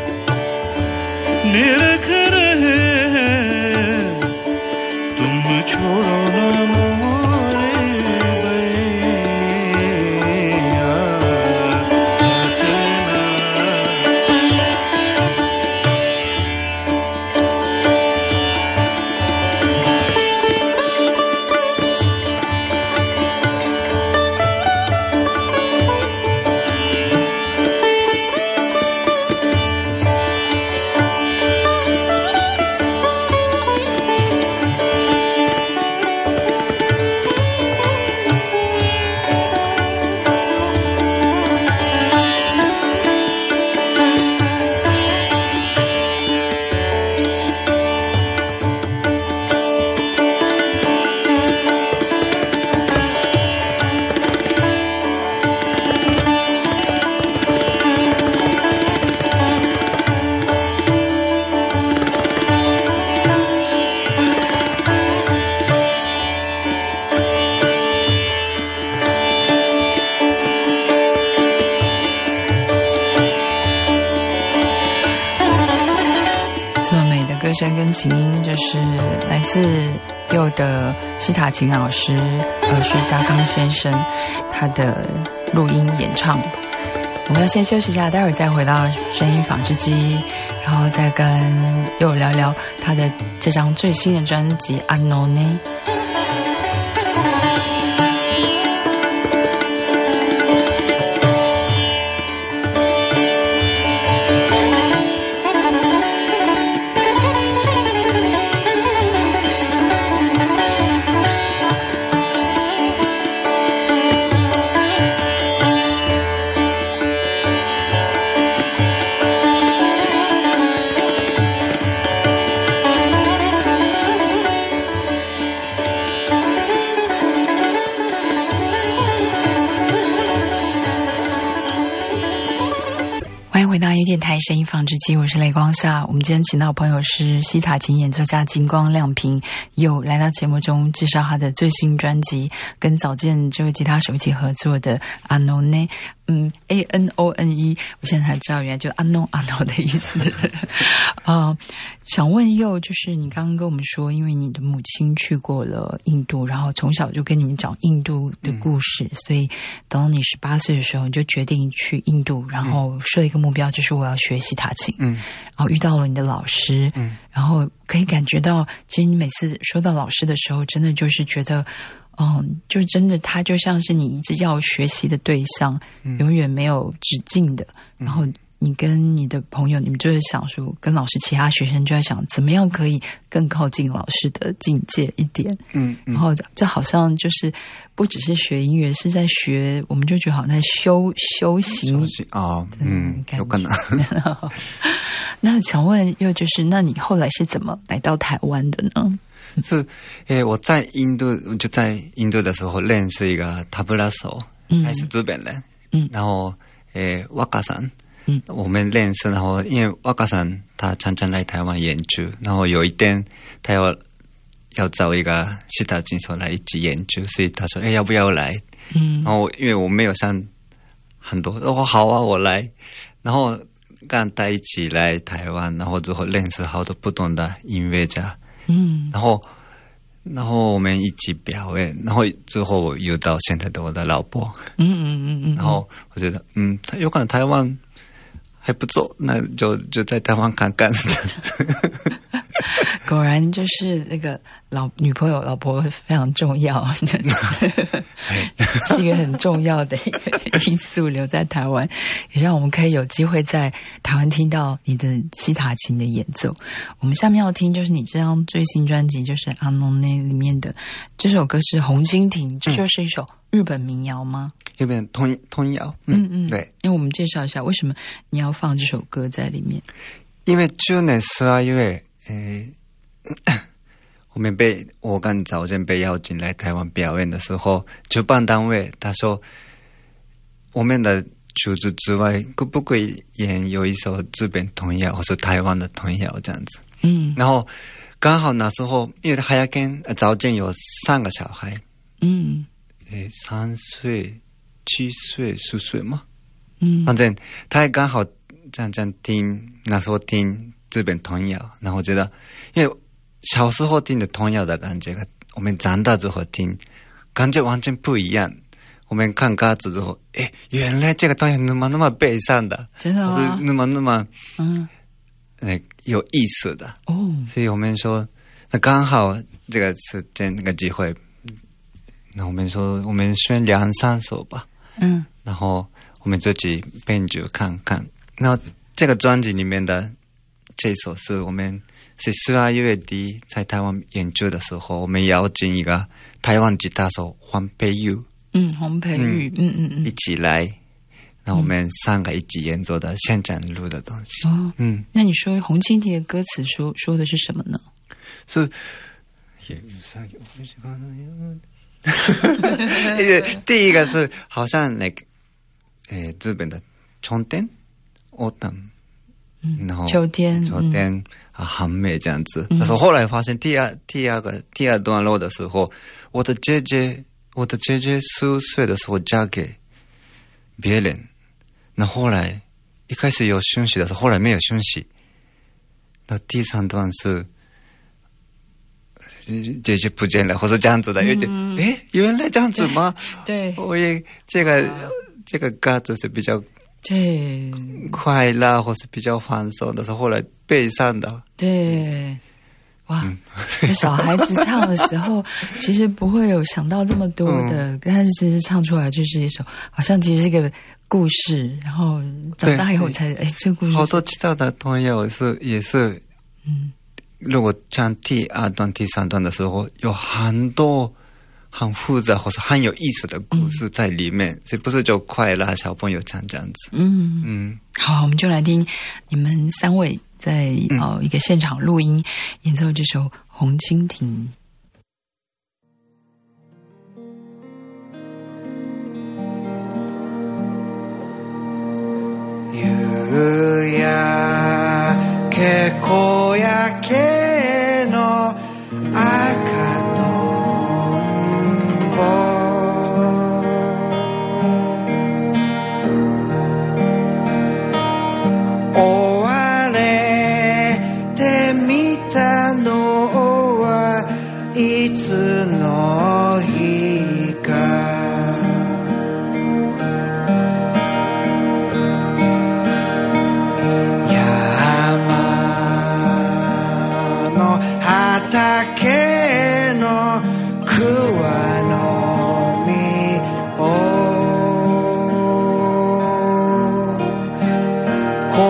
Speaker 3: निरख रहे हैं तुम छोड़ो ना मोरे भैया
Speaker 2: 歌声跟琴音就是来自佑的西塔琴老师是家康先生他的录音演唱。我们要先休息一下，待会儿再回到声音纺织机，然后再跟佑聊聊他的这张最新的专辑《Unknown》。电台声音纺织机，我是雷光夏。我们今天请到的朋友是西塔琴演奏家金光亮平，又来到节目中介绍他的最新专辑，跟早见这位吉他手一起合作的 Unknown。ANONE， 我现在才知道原来就 unknown 的意思。想问佑，就是你刚刚跟我们说，因为你的母亲去过了印度，然后从小就跟你们讲印度的故事，所以等你18岁的时候，你就决定去印度，然后设一个目标，就是我要学西塔琴。然后遇到了你的老师，然后可以感觉到，其实你每次说到老师的时候，真的就是觉得。就真的他就像是你一直要学习的对象，永远没有止境的，然后你跟你的朋友，你们就是想说，跟老师其他学生就在想，怎么样可以更靠近老师的境界一点。然后这好像就是不只是学音乐，是在学，我们就觉得好像在修行
Speaker 5: 啊，有可能。
Speaker 2: 那想问，又就是那你后来是怎么来到台湾的呢？
Speaker 5: 是，我在印度的时候认识一个塔布拉手，他是日本人，然后瓦卡山，我们认识，然后因为瓦卡山他常常来台湾演出，然后有一天他要找一个其他金手来一起演出，所以他说要不要来？然后因为我没有想很多，我好啊，我来，然后跟他一起来台湾，然后之后认识好多不同的音乐家。然后我们一起表演，然后之后我遇到现在的我的老婆，然后我觉得有可能台湾还不错，那就在台湾看看。
Speaker 2: 果然就是那个女朋友老婆非常重要，是一个很重要的一个因素，留在台湾，也让我们可以有机会在台湾听到你的西塔琴的演奏。我们下面要听就是你这张最新专辑，就是《阿农内》里面的这首歌是《红蜻蜓》，这就是一首日本民谣吗？
Speaker 5: 日本童谣。对。
Speaker 2: 因为我们介绍一下为什么你要放这首歌在里面。
Speaker 5: 因为去年12月我跟早间被邀请来台湾表演的时候，主办单位他说我们的曲子之外可不可以演有一首日本童谣或是台湾的童谣这样子。然后刚好那时候因为早间有3个小孩，3岁、7岁、10岁嘛，反正他也刚好这样听，那时候听日本童谣，然后觉得因为小时候听的童谣的感觉我们长大之后听感觉完全不一样。我们看歌词之后原来这个童谣那么悲伤的，
Speaker 2: 真的吗？
Speaker 5: 是那么有意思的所以我们说那刚好这个时间那个机会，那我们说我们选2-3首吧，然后我们自己编曲看看。然后这个专辑里面的这首是我们是12月底在台湾演出的时候，我们邀请一个台湾吉他手黄培玉，一起来，然后我们3个一起演奏的现场录的东西。
Speaker 2: 那你说红蜻蜓的歌词说的是什么呢？
Speaker 5: 是第一个是好像日本的春天autumn，然后秋天很美这样子。但是后来发现第二段落的时候，我的姐姐10岁的时候嫁给别人，那后来一开始有讯息的时候，后来没有讯息。那第3段是姐姐不见了，或是这样子的，有点原来这样子吗？
Speaker 2: 对，
Speaker 5: 我也这个歌词是比较快乐或是比较放松的时候，后来悲伤的。对，
Speaker 2: 哇，小孩子唱的时候其实不会有想到这么多的，但是其实唱出来就是一首好像其实是一个故事，然后长大以后才这个故事
Speaker 5: 好多其他的童谣也是如果唱第2段第3段的时候有很多很复杂或是很有意思的故事在里面，是不是就快乐小朋友唱这样子。
Speaker 2: 好，我们就来听你们3位在一个现场录音演奏这首《红蜻蜓》。
Speaker 3: 夕焼け小焼けの赤と追われてみたのはいつの日か畑の桑の実を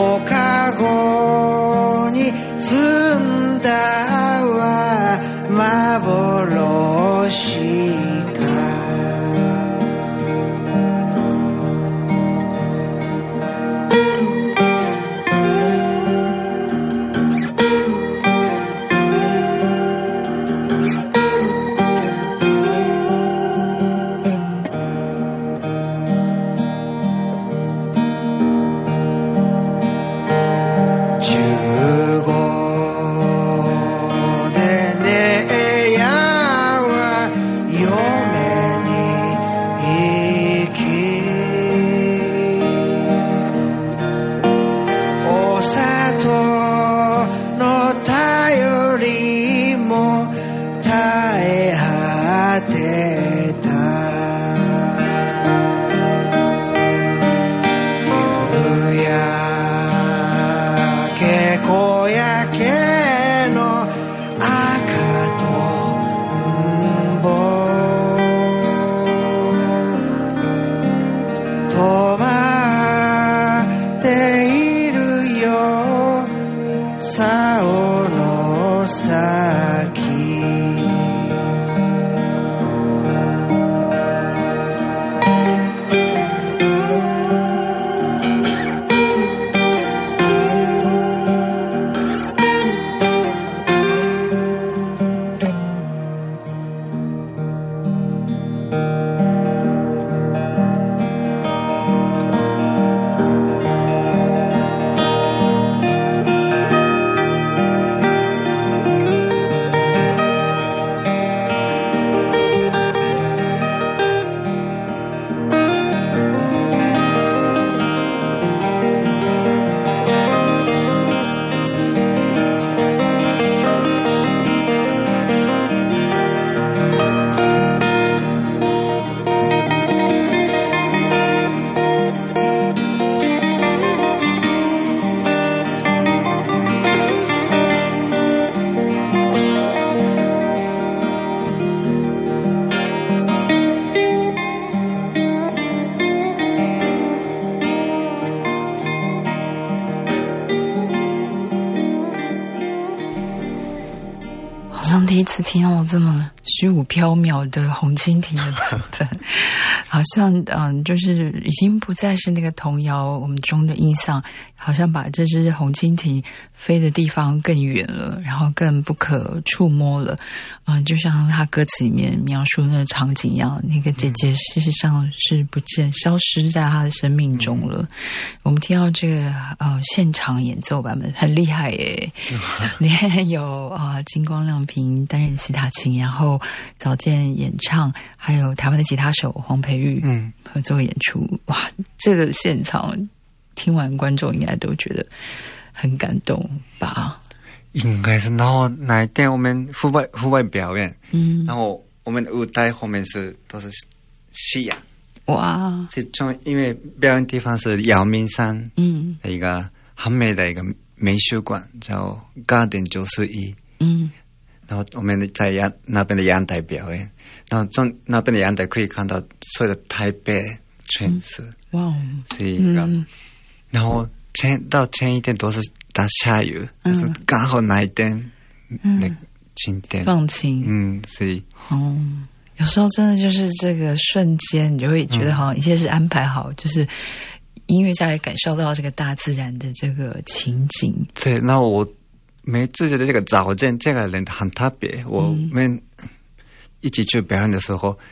Speaker 2: 一次听到这么虚无缥缈的红蜻蜓的版本，好像就是已经不再是那个童谣我们中的印象，好像把这只红蜻蜓飞的地方更远了，然后更不可触摸了。就像他歌词里面描述那个场景一样，那个姐姐事实上是不见消失在他的生命中了。我们听到这个现场演奏版本很厉害耶，里面有金光亮平担任西塔琴，然后早见演唱，还有台湾的吉他手黄培玉合作演出。哇，这个现场听完观众应该都觉得很感动吧？
Speaker 5: 应该是，然后那一天我们户外表演，然后我们舞台后面都是夕阳。哇！这种因为表演地方是阳明山，的一个很美的一个美术馆，叫 Garden 91。然后我们在那边的阳台表演，然后从那边的阳台可以看到所有的台北城市。哇！是一个，然后前一天都是大下雨，就是刚好那一天那晴天
Speaker 2: 放晴。
Speaker 5: 是
Speaker 2: 有时候真的就是这个瞬间，你就会觉得好像一切是安排好，就是音乐家也感受到这个大自然的这个情景。
Speaker 5: 对，那我每次觉得这个早见这个人很特别。我们一起去表演的时候，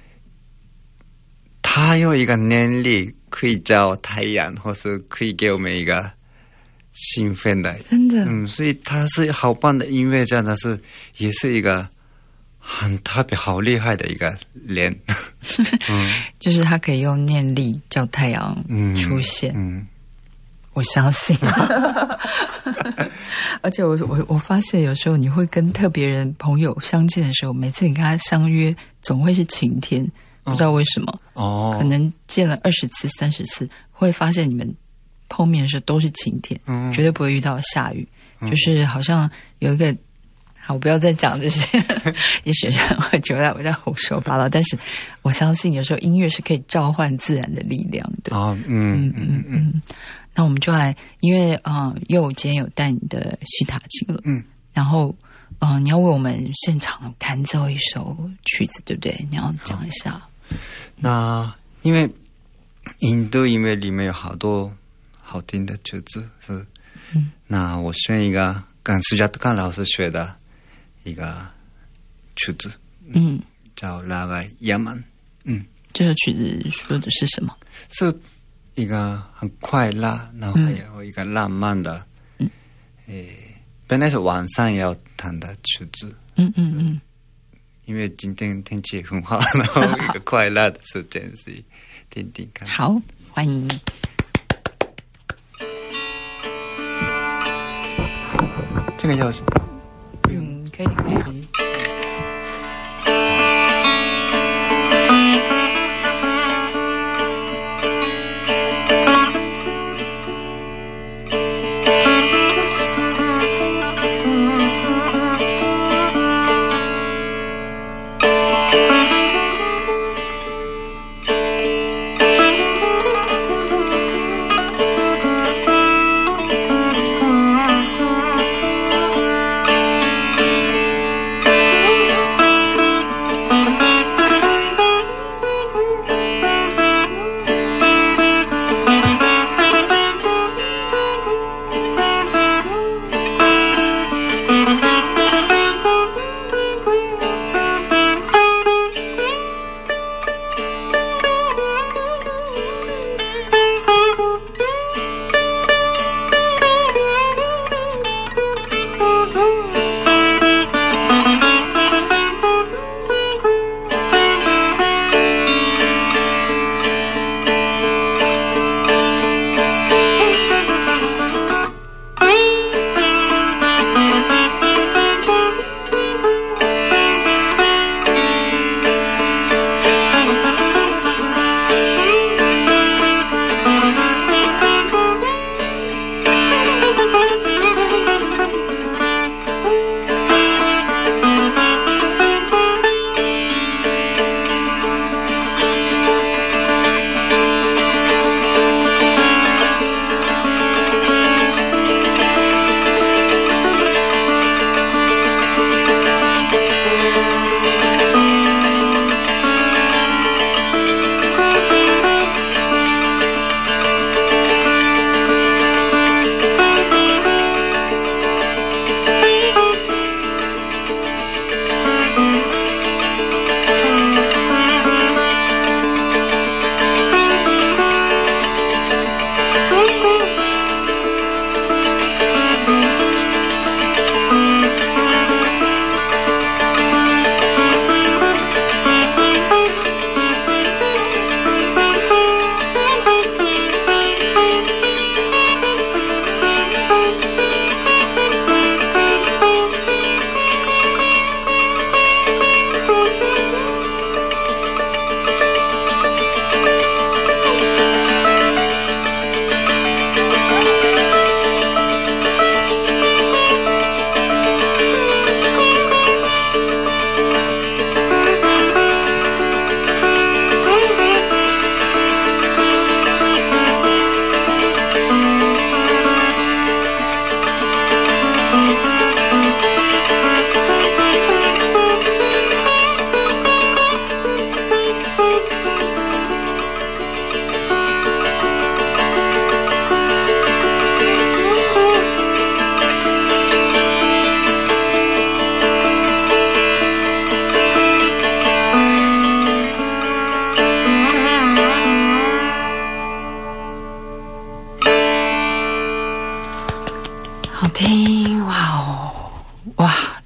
Speaker 5: 他有一个能力可以照太阳，或是可以给我们一个兴奋的，
Speaker 2: 真的。
Speaker 5: 所以他是好棒的音乐家，但是也是一个很特别、好厉害的一个人。
Speaker 2: 就是他可以用念力叫太阳出现。我相信。而且我发现有时候你会跟特别人朋友相见的时候，每次你跟他相约总会是晴天，不知道为什么。可能见了20次30次，会发现你们碰面的时候都是晴天，绝对不会遇到下雨。就是好像有一个，好，我不要再讲这些，也许会觉得我在胡说八道。但是我相信有时候音乐是可以召唤自然的力量的。那我们就来，因为佑今天有带你的西塔琴了，然后你要为我们现场弹奏一首曲子，对不对？你要讲一下。
Speaker 5: 那因为印度音乐里面有好多好听的曲子，那我选一个跟苏加特康老师学的一个曲子，叫拉盖亚曼。
Speaker 2: 这首曲子说的是什么？
Speaker 5: 是一个很快乐，然后还有一个浪漫的，本来是晚上要弹的曲子，因为今天天气很好，然后一个快乐的时间，所以听听看。
Speaker 2: 好，欢迎。
Speaker 5: 这个钥匙，
Speaker 2: 可以。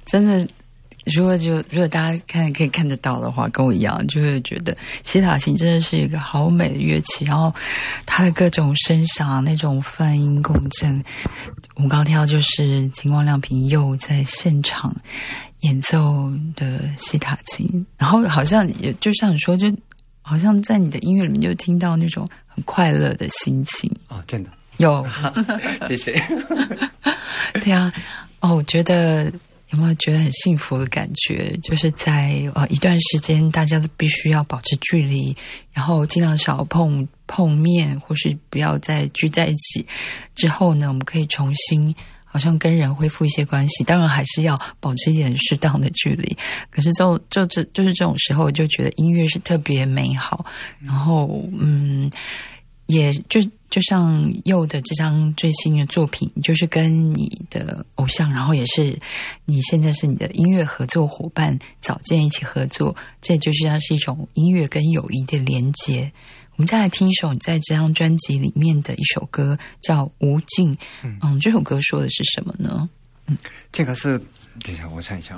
Speaker 2: 真的。如果大家可以看得到的话，跟我一样，就会觉得西塔琴真的是一个好美的乐器，然后它的各种声响那种泛音共振，我们刚刚听到就是金光亮平又在现场演奏的西塔琴，然后好像也就像你说，就好像在你的音乐里面就听到那种很快乐的心情。
Speaker 5: 哦，真的
Speaker 2: 有，
Speaker 5: 谢谢。
Speaker 2: 对啊，我觉得。有没有觉得很幸福的感觉？就是在一段时间，大家都必须要保持距离，然后尽量少碰面，或是不要再聚在一起。之后呢，我们可以重新好像跟人恢复一些关系，当然还是要保持一点适当的距离。可是就是这种时候，就觉得音乐是特别美好。然后也就像佑的这张最新的作品，就是跟你的偶像，然后也是你现在是你的音乐合作伙伴早见一起合作，这就是它是一种音乐跟友谊的连结。我们再来听一首你在这张专辑里面的一首歌，叫《无尽》。这首歌说的是什么呢？
Speaker 5: 这个是，等一下我看一下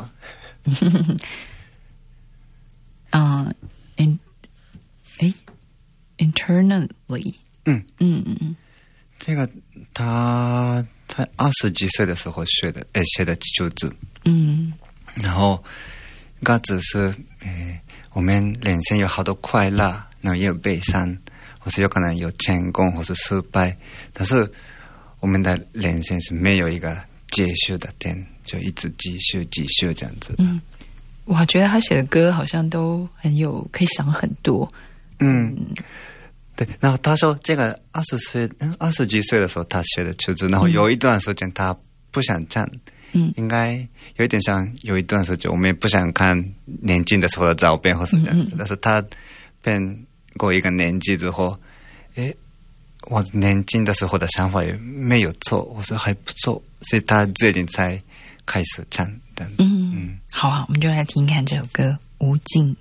Speaker 2: internally。
Speaker 5: 这个他在20几岁的时候写的曲子。然后歌词是我们人生有好多快乐，然后也有悲伤，或是有可能有成功或是失败，但是我们的人生是没有一个结束的点，就一直继续这样子。
Speaker 2: 我觉得他写的歌好像都很有可以想很多。
Speaker 5: 对，然后他说这个20几岁的时候他写的曲子，然后有一段时间他不想唱，应该有一点像有一段时间我们也不想看年轻的时候的照片或是这样子，但是他变过一个年纪之后，我年轻的时候的想法也没有错，或是还不错，所以他最近才开始唱。
Speaker 2: 好啊，我们就来听看这首歌《无尽》。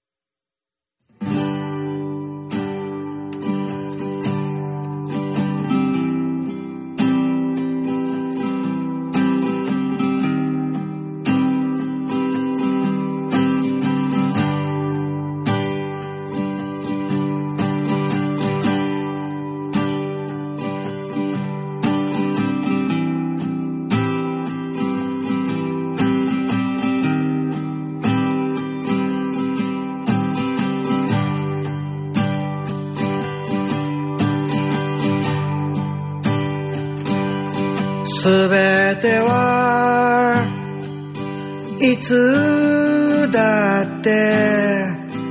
Speaker 6: すべてはいつだって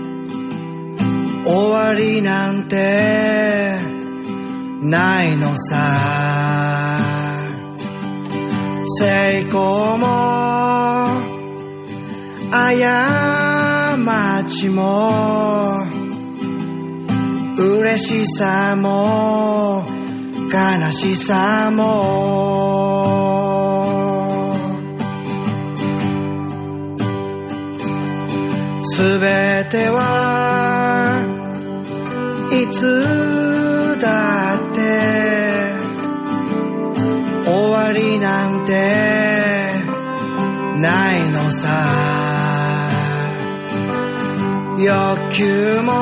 Speaker 6: 終わりなんてないのさ。成功も過ちも嬉しさも悲しさもすべてはいつだって終わりなんてないのさ。欲求も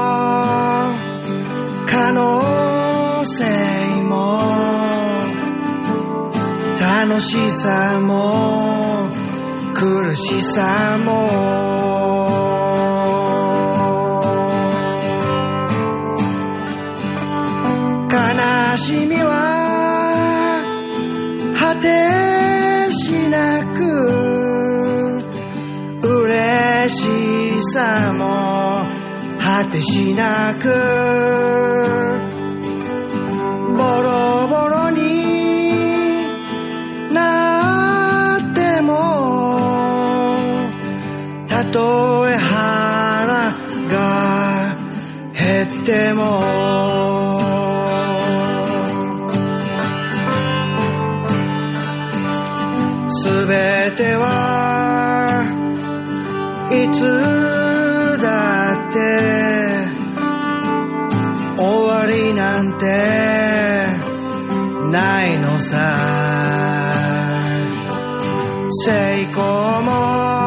Speaker 6: 可能性も楽しさも苦しさも悲しみは果てしなく嬉しさも果てしなくボロボロになってもたとえ腹が減ってもすべてはいつだって終わりなんてないのさ。 成功も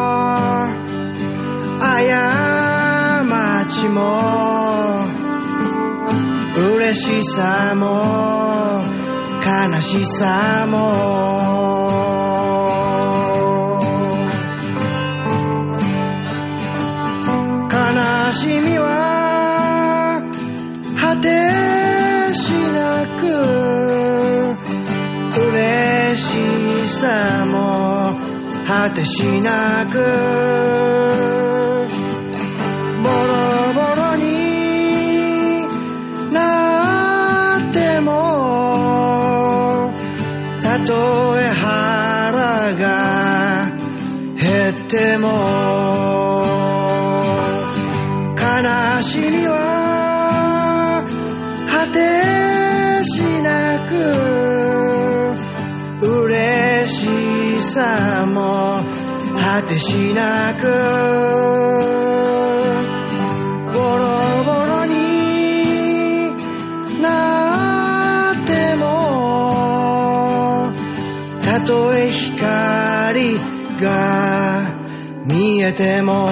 Speaker 6: 過ちも嬉しさも悲しさも悲しみは果てしなく嬉しさも果てしなくボロボロになってもたとえ腹が減っても悲しみは果てしなく嬉しさも果てしなくボロボロになってもたとえ光が見えても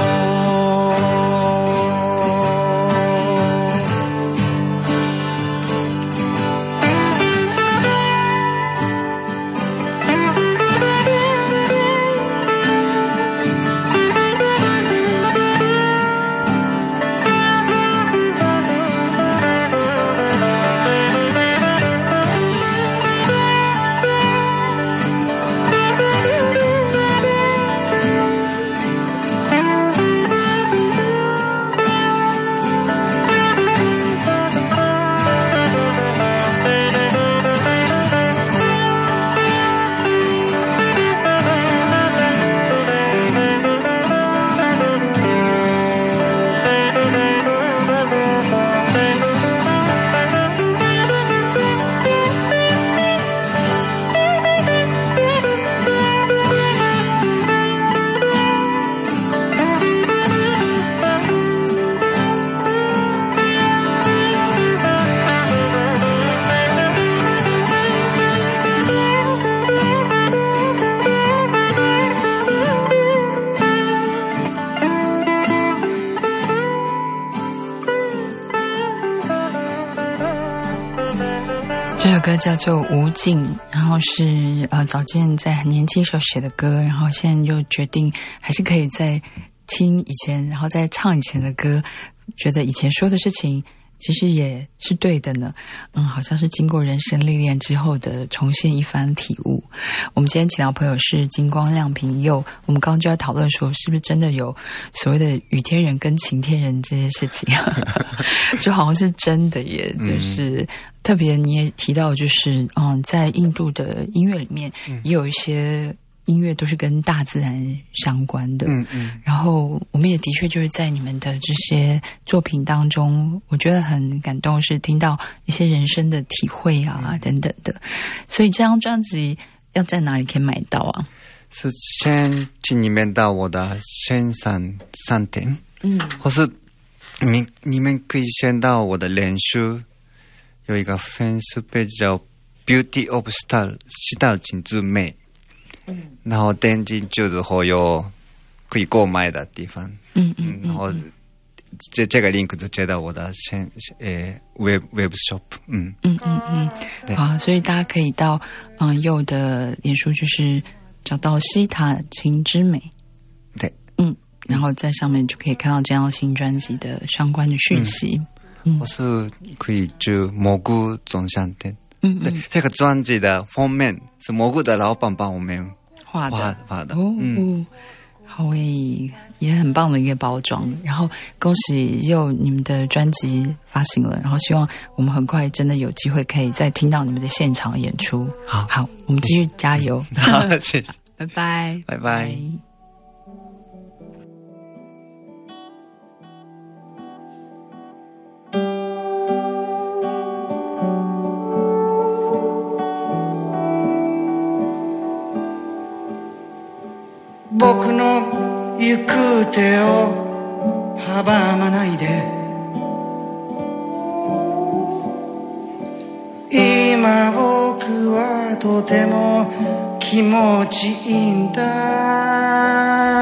Speaker 2: 这首歌叫做《无尽》，然后是早见在很年轻时候写的歌，然后现在就决定还是可以再听以前，然后再唱以前的歌，觉得以前说的事情其实也是对的呢。好像是经过人生历练之后的重现一番体悟。我们今天请到朋友是金光亮平佑，我们刚刚就在讨论说，是不是真的有所谓的雨天人跟晴天人这些事情，就好像是真的耶，就是特别你也提到，就是在印度的音乐里面也有一些音乐都是跟大自然相关的，然后我们也的确就是在你们的这些作品当中，我觉得很感动，是听到一些人生的体会啊等等的。所以这张专辑要在哪里可以买到啊？
Speaker 5: 是先去里面到我的线上商店，或是你们可以先到我的脸书有一个粉丝page叫 Beauty of Star 道景之美，然后点进就是会有可以购买的地方，然后这个 link 就接到我的web shop，
Speaker 2: 好，所以大家可以到佑的脸书就是找到西塔晴之美，
Speaker 5: 对，
Speaker 2: 然后在上面就可以看到这张新专辑的相关的讯息。
Speaker 5: 或是可以去蘑菇总商店，对，这个专辑的封面是蘑菇的老板帮我们画的
Speaker 2: 好诶，也很棒的一个包装。然后恭喜佑你们的专辑发行了，然后希望我们很快真的有机会可以再听到你们的现场演出。好，我们继续加油。
Speaker 5: 好，谢谢，
Speaker 2: 拜拜，
Speaker 5: 拜拜。
Speaker 6: 僕の行く手を阻まないで今僕はとても気気持ちいいんだ